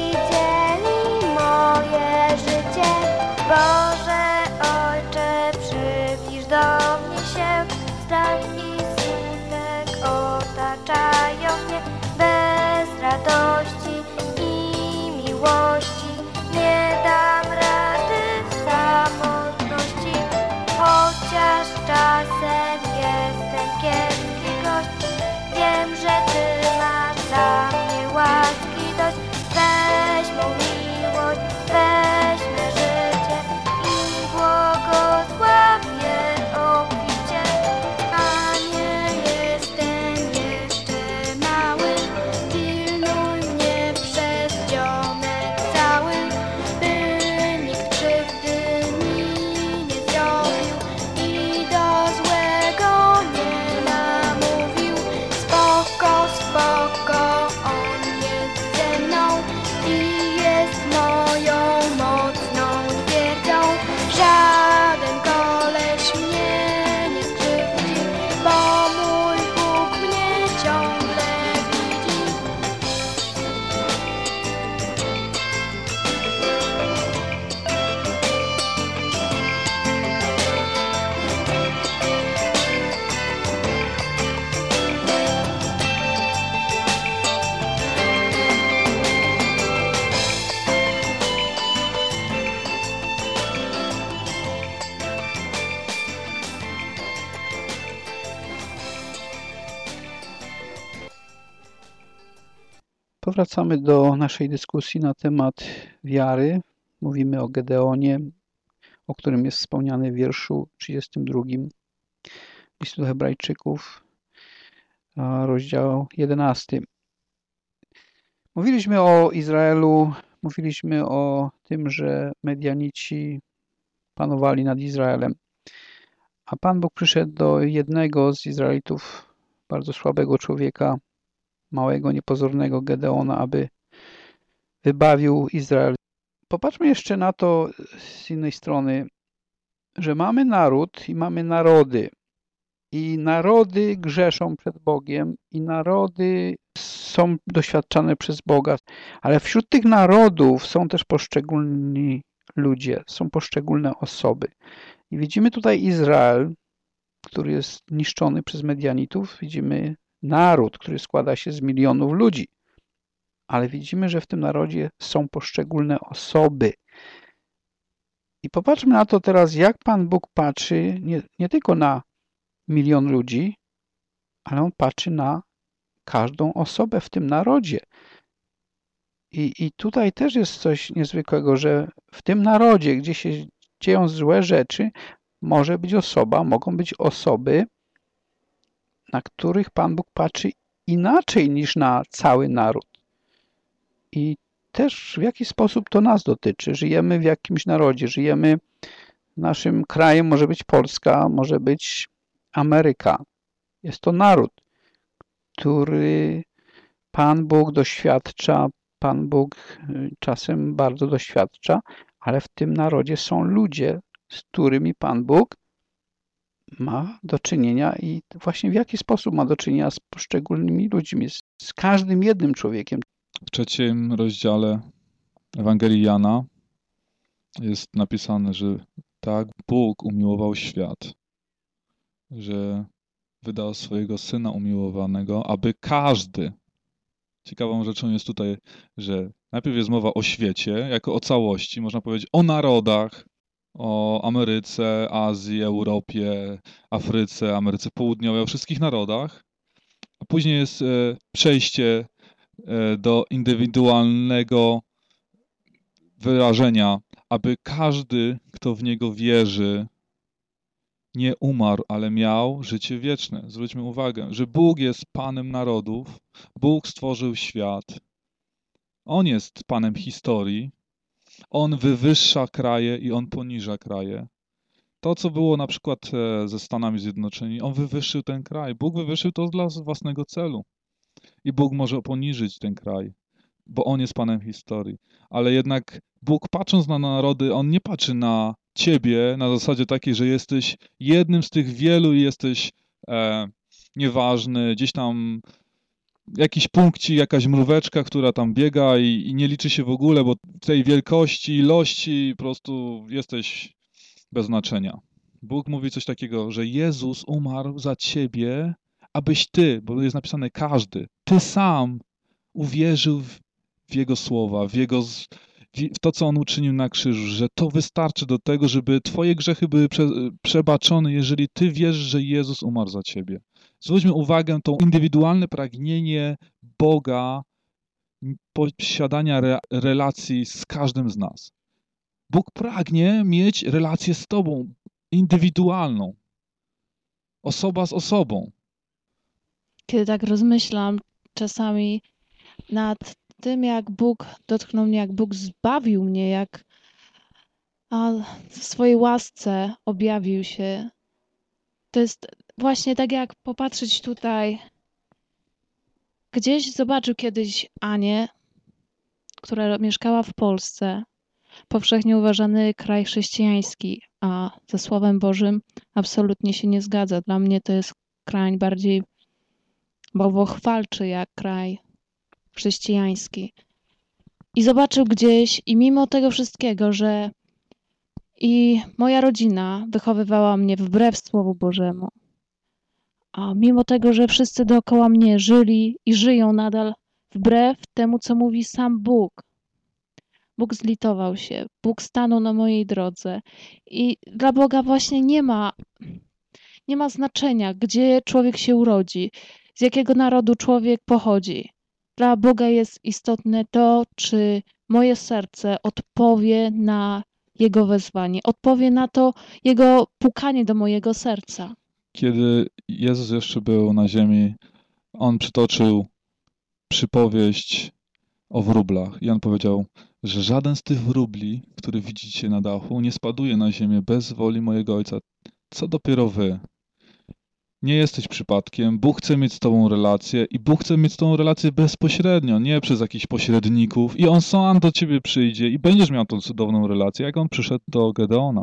Speaker 17: widzieli moje życie. Boże Ojcze, przybliż do mnie się, strach i smutek otaczają mnie. Bez radości i miłości nie dam rady w samotności.
Speaker 3: Powracamy do naszej dyskusji na temat wiary. Mówimy o Gedeonie, o którym jest wspomniany w wierszu 32 listu do Hebrajczyków, rozdział 11. Mówiliśmy o Izraelu, mówiliśmy o tym, że Medianici panowali nad Izraelem, a Pan Bóg przyszedł do jednego z Izraelitów, bardzo słabego człowieka, małego, niepozornego Gedeona, aby wybawił Izrael. Popatrzmy jeszcze na to z innej strony, że mamy naród i mamy narody. I narody grzeszą przed Bogiem i narody są doświadczane przez Boga. Ale wśród tych narodów są też poszczególni ludzie, są poszczególne osoby. I widzimy tutaj Izrael, który jest niszczony przez Medianitów. Widzimy naród, który składa się z milionów ludzi. Ale widzimy, że w tym narodzie są poszczególne osoby. I popatrzmy na to teraz, jak Pan Bóg patrzy nie tylko na milion ludzi, ale On patrzy na każdą osobę w tym narodzie. I tutaj też jest coś niezwykłego, że w tym narodzie, gdzie się dzieją złe rzeczy, mogą być osoby, na których Pan Bóg patrzy inaczej niż na cały naród. I też w jaki sposób to nas dotyczy. Żyjemy w jakimś narodzie, naszym krajem może być Polska, może być Ameryka. Jest to naród, który Pan Bóg doświadcza, Pan Bóg czasem bardzo doświadcza, ale w tym narodzie są ludzie, z którymi Pan Bóg ma do czynienia i właśnie w jaki sposób ma do czynienia z poszczególnymi ludźmi, z każdym jednym człowiekiem.
Speaker 11: W 3 rozdziale Ewangelii Jana jest napisane, że tak Bóg umiłował świat, że wydał swojego Syna umiłowanego, aby każdy. Ciekawą rzeczą jest tutaj, że najpierw jest mowa o świecie, jako o całości, można powiedzieć o narodach, o Ameryce, Azji, Europie, Afryce, Ameryce Południowej, o wszystkich narodach, a później jest przejście do indywidualnego wyrażenia, aby każdy, kto w Niego wierzy, nie umarł, ale miał życie wieczne. Zwróćmy uwagę, że Bóg jest Panem narodów, Bóg stworzył świat, On jest Panem historii, On wywyższa kraje i On poniża kraje. To, co było na przykład ze Stanami Zjednoczonymi, On wywyższył ten kraj. Bóg wywyższył to dla własnego celu. I Bóg może poniżyć ten kraj, bo On jest Panem historii. Ale jednak Bóg, patrząc na narody, On nie patrzy na ciebie na zasadzie takiej, że jesteś jednym z tych wielu i jesteś nieważny, gdzieś tam jakiś punkcik, jakaś mróweczka, która tam biega i nie liczy się w ogóle, bo tej wielkości, ilości po prostu jesteś bez znaczenia. Bóg mówi coś takiego, że Jezus umarł za ciebie, abyś ty, bo jest napisane każdy, ty sam uwierzył w Jego słowa, w to, co On uczynił na krzyżu, że to wystarczy do tego, żeby twoje grzechy były przebaczone, jeżeli ty wierzysz, że Jezus umarł za ciebie. Zwróćmy uwagę, to indywidualne pragnienie Boga posiadania relacji z każdym z nas. Bóg pragnie mieć relację z tobą, indywidualną. Osoba z osobą.
Speaker 16: Kiedy tak rozmyślam czasami nad tym, jak Bóg dotknął mnie, jak Bóg zbawił mnie, jak w swojej łasce objawił się. To jest właśnie tak, jak popatrzeć tutaj. Gdzieś zobaczył kiedyś Anię, która mieszkała w Polsce, powszechnie uważany kraj chrześcijański, a ze Słowem Bożym absolutnie się nie zgadza. Dla mnie to jest kraj bardziej bałwochwalczy jak kraj chrześcijański. I zobaczył gdzieś, i mimo tego wszystkiego, że i moja rodzina wychowywała mnie wbrew Słowu Bożemu, a mimo tego, że wszyscy dookoła mnie żyli i żyją nadal wbrew temu, co mówi sam Bóg. Bóg zlitował się, Bóg stanął na mojej drodze i dla Boga właśnie nie ma znaczenia, gdzie człowiek się urodzi, z jakiego narodu człowiek pochodzi. Dla Boga jest istotne to, czy moje serce odpowie na Jego wezwanie, odpowie na to Jego pukanie do mojego serca.
Speaker 11: Kiedy Jezus jeszcze był na ziemi, On przytoczył przypowieść o wróblach i On powiedział, że żaden z tych wróbli, który widzicie na dachu, nie spaduje na ziemię bez woli mojego Ojca. Co dopiero wy? Nie jesteś przypadkiem. Bóg chce mieć z tobą relację i Bóg chce mieć z tobą relację bezpośrednio, nie przez jakichś pośredników. I On sam do ciebie przyjdzie i będziesz miał tą cudowną relację, jak On przyszedł do Gedeona.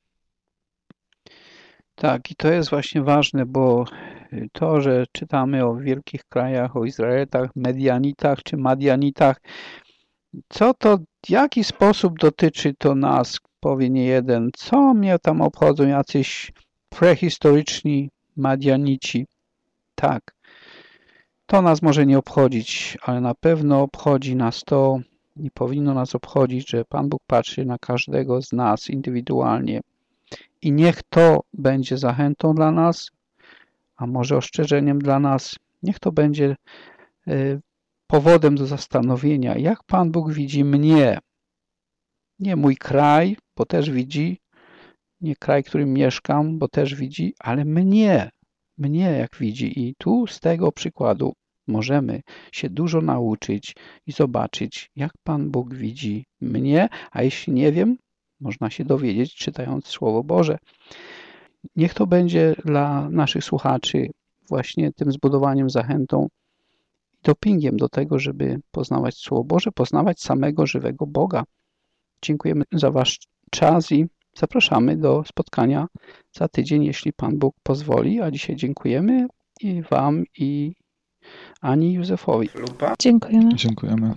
Speaker 3: Tak, i to jest właśnie ważne, bo to, że czytamy o wielkich krajach, o Izraelitach, Medianitach czy Madianitach, co to, w jaki sposób dotyczy to nas, powie niejeden, co mnie tam obchodzą jacyś prehistoryczni Madianici. Tak, to nas może nie obchodzić, ale na pewno obchodzi nas to i powinno nas obchodzić, że Pan Bóg patrzy na każdego z nas indywidualnie. I niech to będzie zachętą dla nas, a może ostrzeżeniem dla nas. Niech to będzie powodem do zastanowienia, jak Pan Bóg widzi mnie. Nie mój kraj, bo też widzi, nie kraj, w którym mieszkam, bo też widzi, ale mnie jak widzi. I tu z tego przykładu możemy się dużo nauczyć i zobaczyć, jak Pan Bóg widzi mnie, a jeśli nie wiem, można się dowiedzieć, czytając Słowo Boże. Niech to będzie dla naszych słuchaczy właśnie tym zbudowaniem, zachętą i dopingiem do tego, żeby poznawać Słowo Boże, poznawać samego żywego Boga. Dziękujemy za Wasz czas i zapraszamy do spotkania za tydzień, jeśli Pan Bóg pozwoli. A dzisiaj dziękujemy i Wam, i Ani Józefowi.
Speaker 16: Dziękujemy.
Speaker 11: Dziękujemy.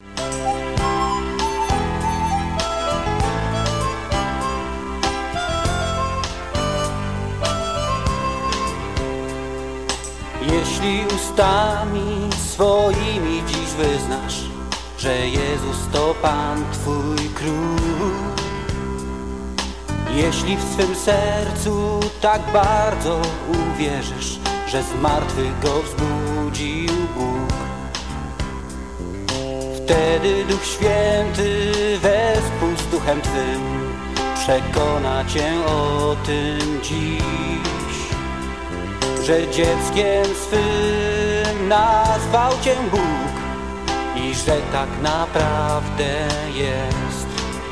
Speaker 18: Jeśli ustami swoimi dziś wyznasz, że Jezus to Pan Twój Król, jeśli w swym sercu tak bardzo uwierzysz, że z martwych Go wzbudził Bóg, wtedy Duch Święty wespół z Duchem Twym przekona Cię o tym dziś, że dzieckiem swym nazwał Cię Bóg i że tak naprawdę jest.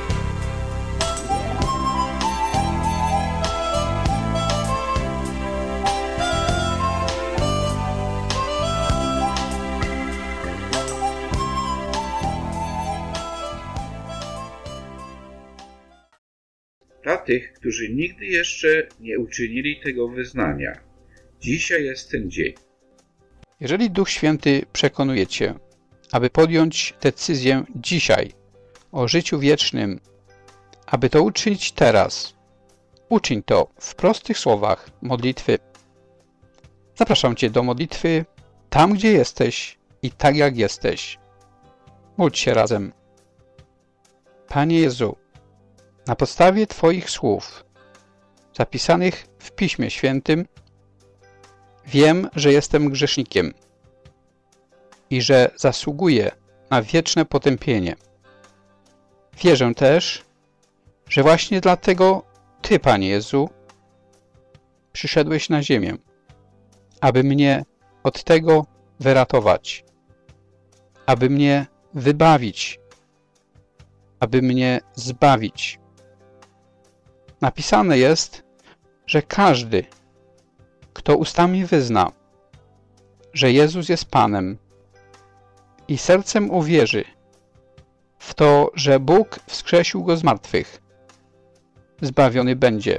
Speaker 14: Dla tych, którzy nigdy jeszcze nie uczynili tego wyznania, dzisiaj jest ten dzień.
Speaker 3: Jeżeli Duch Święty przekonuje Cię, aby podjąć decyzję dzisiaj o życiu wiecznym, aby to uczynić teraz, uczyń to w prostych słowach modlitwy. Zapraszam Cię do modlitwy tam, gdzie jesteś i tak jak jesteś. Módl się razem. Panie Jezu, na podstawie Twoich słów zapisanych w Piśmie Świętym wiem, że jestem grzesznikiem i że zasługuję na wieczne potępienie. Wierzę też, że właśnie dlatego Ty, Panie Jezu, przyszedłeś na ziemię, aby mnie od tego wyratować, aby mnie wybawić, aby mnie zbawić. Napisane jest, że każdy, kto ustami wyzna, że Jezus jest Panem i sercem uwierzy w to, że Bóg wskrzesił Go z martwych, zbawiony będzie,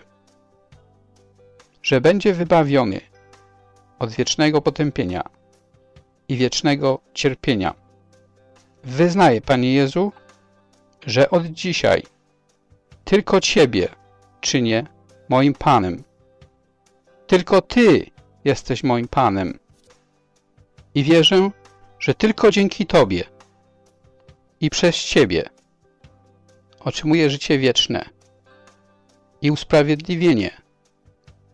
Speaker 3: że będzie wybawiony od wiecznego potępienia i wiecznego cierpienia. Wyznaję, Panie Jezu, że od dzisiaj tylko Ciebie czynię moim Panem. Tylko Ty jesteś moim Panem. I wierzę, że tylko dzięki Tobie i przez Ciebie otrzymuję życie wieczne i usprawiedliwienie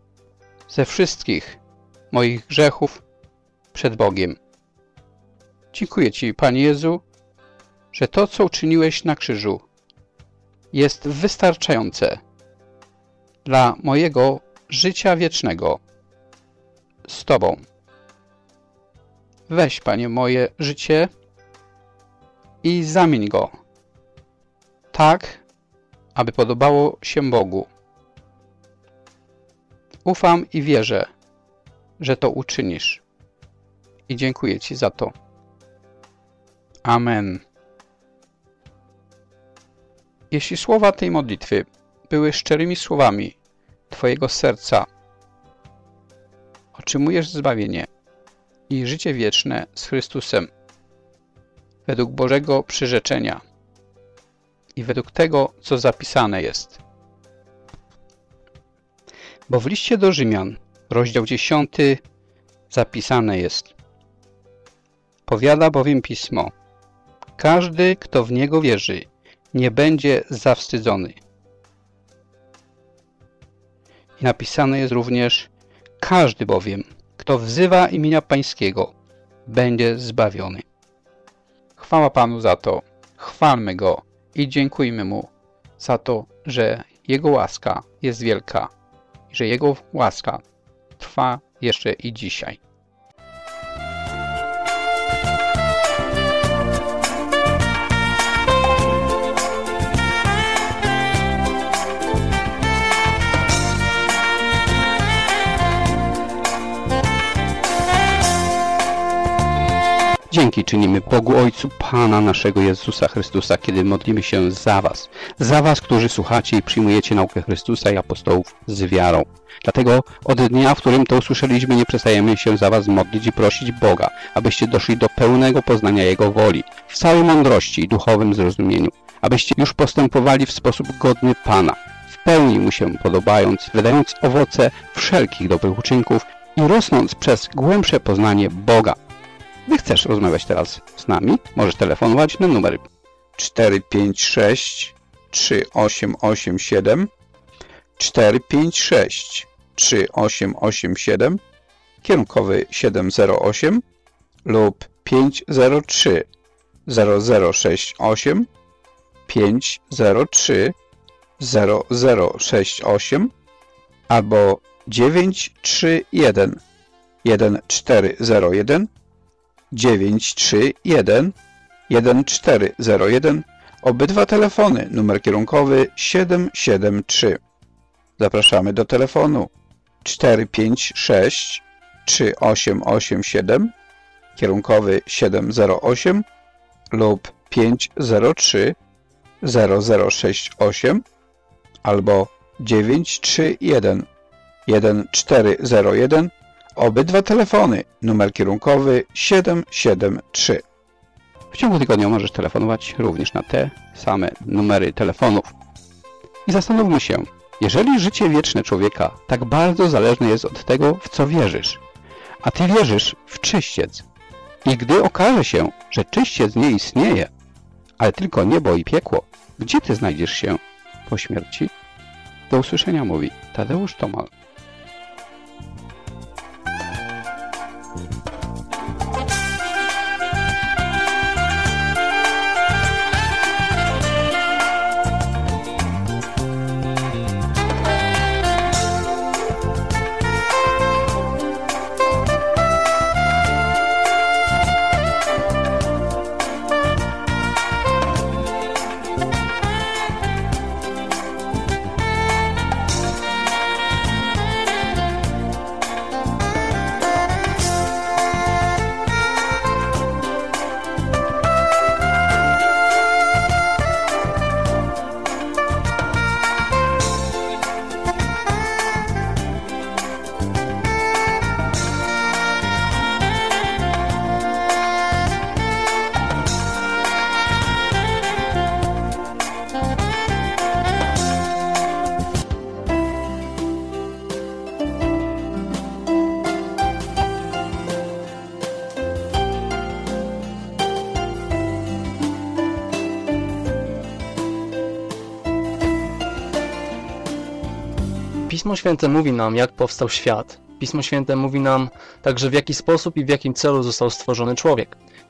Speaker 3: ze wszystkich moich grzechów przed Bogiem. Dziękuję Ci, Panie Jezu, że to, co uczyniłeś na krzyżu, jest wystarczające dla mojego życia wiecznego z Tobą. Weź, Panie, moje życie i zamień go tak, aby podobało się Bogu. Ufam i wierzę, że to uczynisz. I dziękuję Ci za to. Amen. Jeśli słowa tej modlitwy były szczerymi słowami Twojego serca, otrzymujesz zbawienie i życie wieczne z Chrystusem według Bożego przyrzeczenia i według tego, co zapisane jest. Bo w liście do Rzymian, rozdział 10, zapisane jest: powiada bowiem Pismo, każdy, kto w Niego wierzy, nie będzie zawstydzony. I napisane jest również: każdy bowiem, kto wzywa imienia Pańskiego, będzie zbawiony. Chwała Panu za to, chwalmy Go i dziękujmy Mu za to, że Jego łaska jest wielka i że Jego łaska trwa jeszcze i dzisiaj. Dzięki czynimy Bogu Ojcu Pana naszego Jezusa Chrystusa, kiedy modlimy się za Was, którzy słuchacie i przyjmujecie naukę Chrystusa i apostołów z wiarą. Dlatego od dnia, w którym to usłyszeliśmy, nie przestajemy się za Was modlić i prosić Boga, abyście doszli do pełnego poznania Jego woli, w całej mądrości i duchowym zrozumieniu, abyście już postępowali w sposób godny Pana, w pełni Mu się podobając, wydając owoce wszelkich dobrych uczynków i rosnąc przez głębsze poznanie Boga. Gdy chcesz rozmawiać teraz z nami, możesz telefonować na numer 456 3887 456 3887, kierunkowy 708 lub 503 0068 503 0068 albo 931 1401 931 1401. Obydwa telefony, numer kierunkowy 773. Zapraszamy do telefonu 456 3887, kierunkowy 708 lub 503 0068 albo 931 1401. Obydwa telefony, numer kierunkowy 773. W ciągu tygodnia możesz telefonować również na te same numery telefonów. I zastanówmy się, jeżeli życie wieczne człowieka tak bardzo zależne jest od tego, w co wierzysz, a Ty wierzysz w czyściec, i gdy okaże się, że czyściec nie istnieje, ale tylko niebo i piekło, gdzie Ty znajdziesz się po śmierci? Do usłyszenia, mówi Tadeusz Tomal.
Speaker 19: Pismo Święte mówi nam, jak powstał świat. Pismo Święte mówi nam także, w jaki sposób i w jakim celu został stworzony człowiek.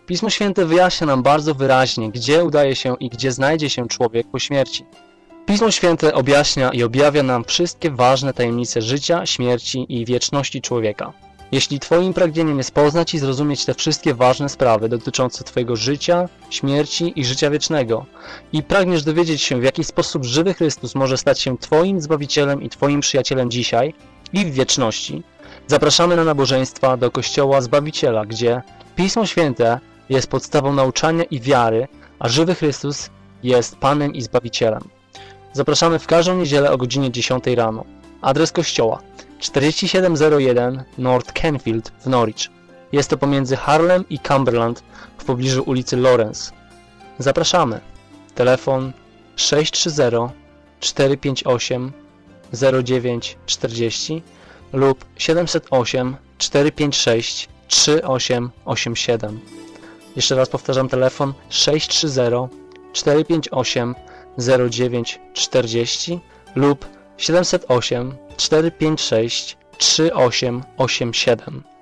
Speaker 19: Pismo Święte wyjaśnia nam bardzo wyraźnie, gdzie udaje się i gdzie znajdzie się człowiek po śmierci. Pismo Święte objaśnia i objawia nam wszystkie ważne tajemnice życia, śmierci i wieczności człowieka. Jeśli Twoim pragnieniem jest poznać i zrozumieć te wszystkie ważne sprawy dotyczące Twojego życia, śmierci i życia wiecznego i pragniesz dowiedzieć się, w jaki sposób żywy Chrystus może stać się Twoim Zbawicielem i Twoim przyjacielem dzisiaj i w wieczności, zapraszamy na nabożeństwa do Kościoła Zbawiciela, gdzie Pismo Święte jest podstawą nauczania i wiary, a żywy Chrystus jest Panem i Zbawicielem. Zapraszamy w każdą niedzielę o godzinie 10 rano. Adres kościoła 4701 North Canfield w Norwich. Jest to pomiędzy Harlem i Cumberland w pobliżu ulicy Lawrence. Zapraszamy. Telefon 630 458 0940 lub 708 456 3887. Jeszcze raz powtarzam telefon 630 458 0940 lub 708 456 3887.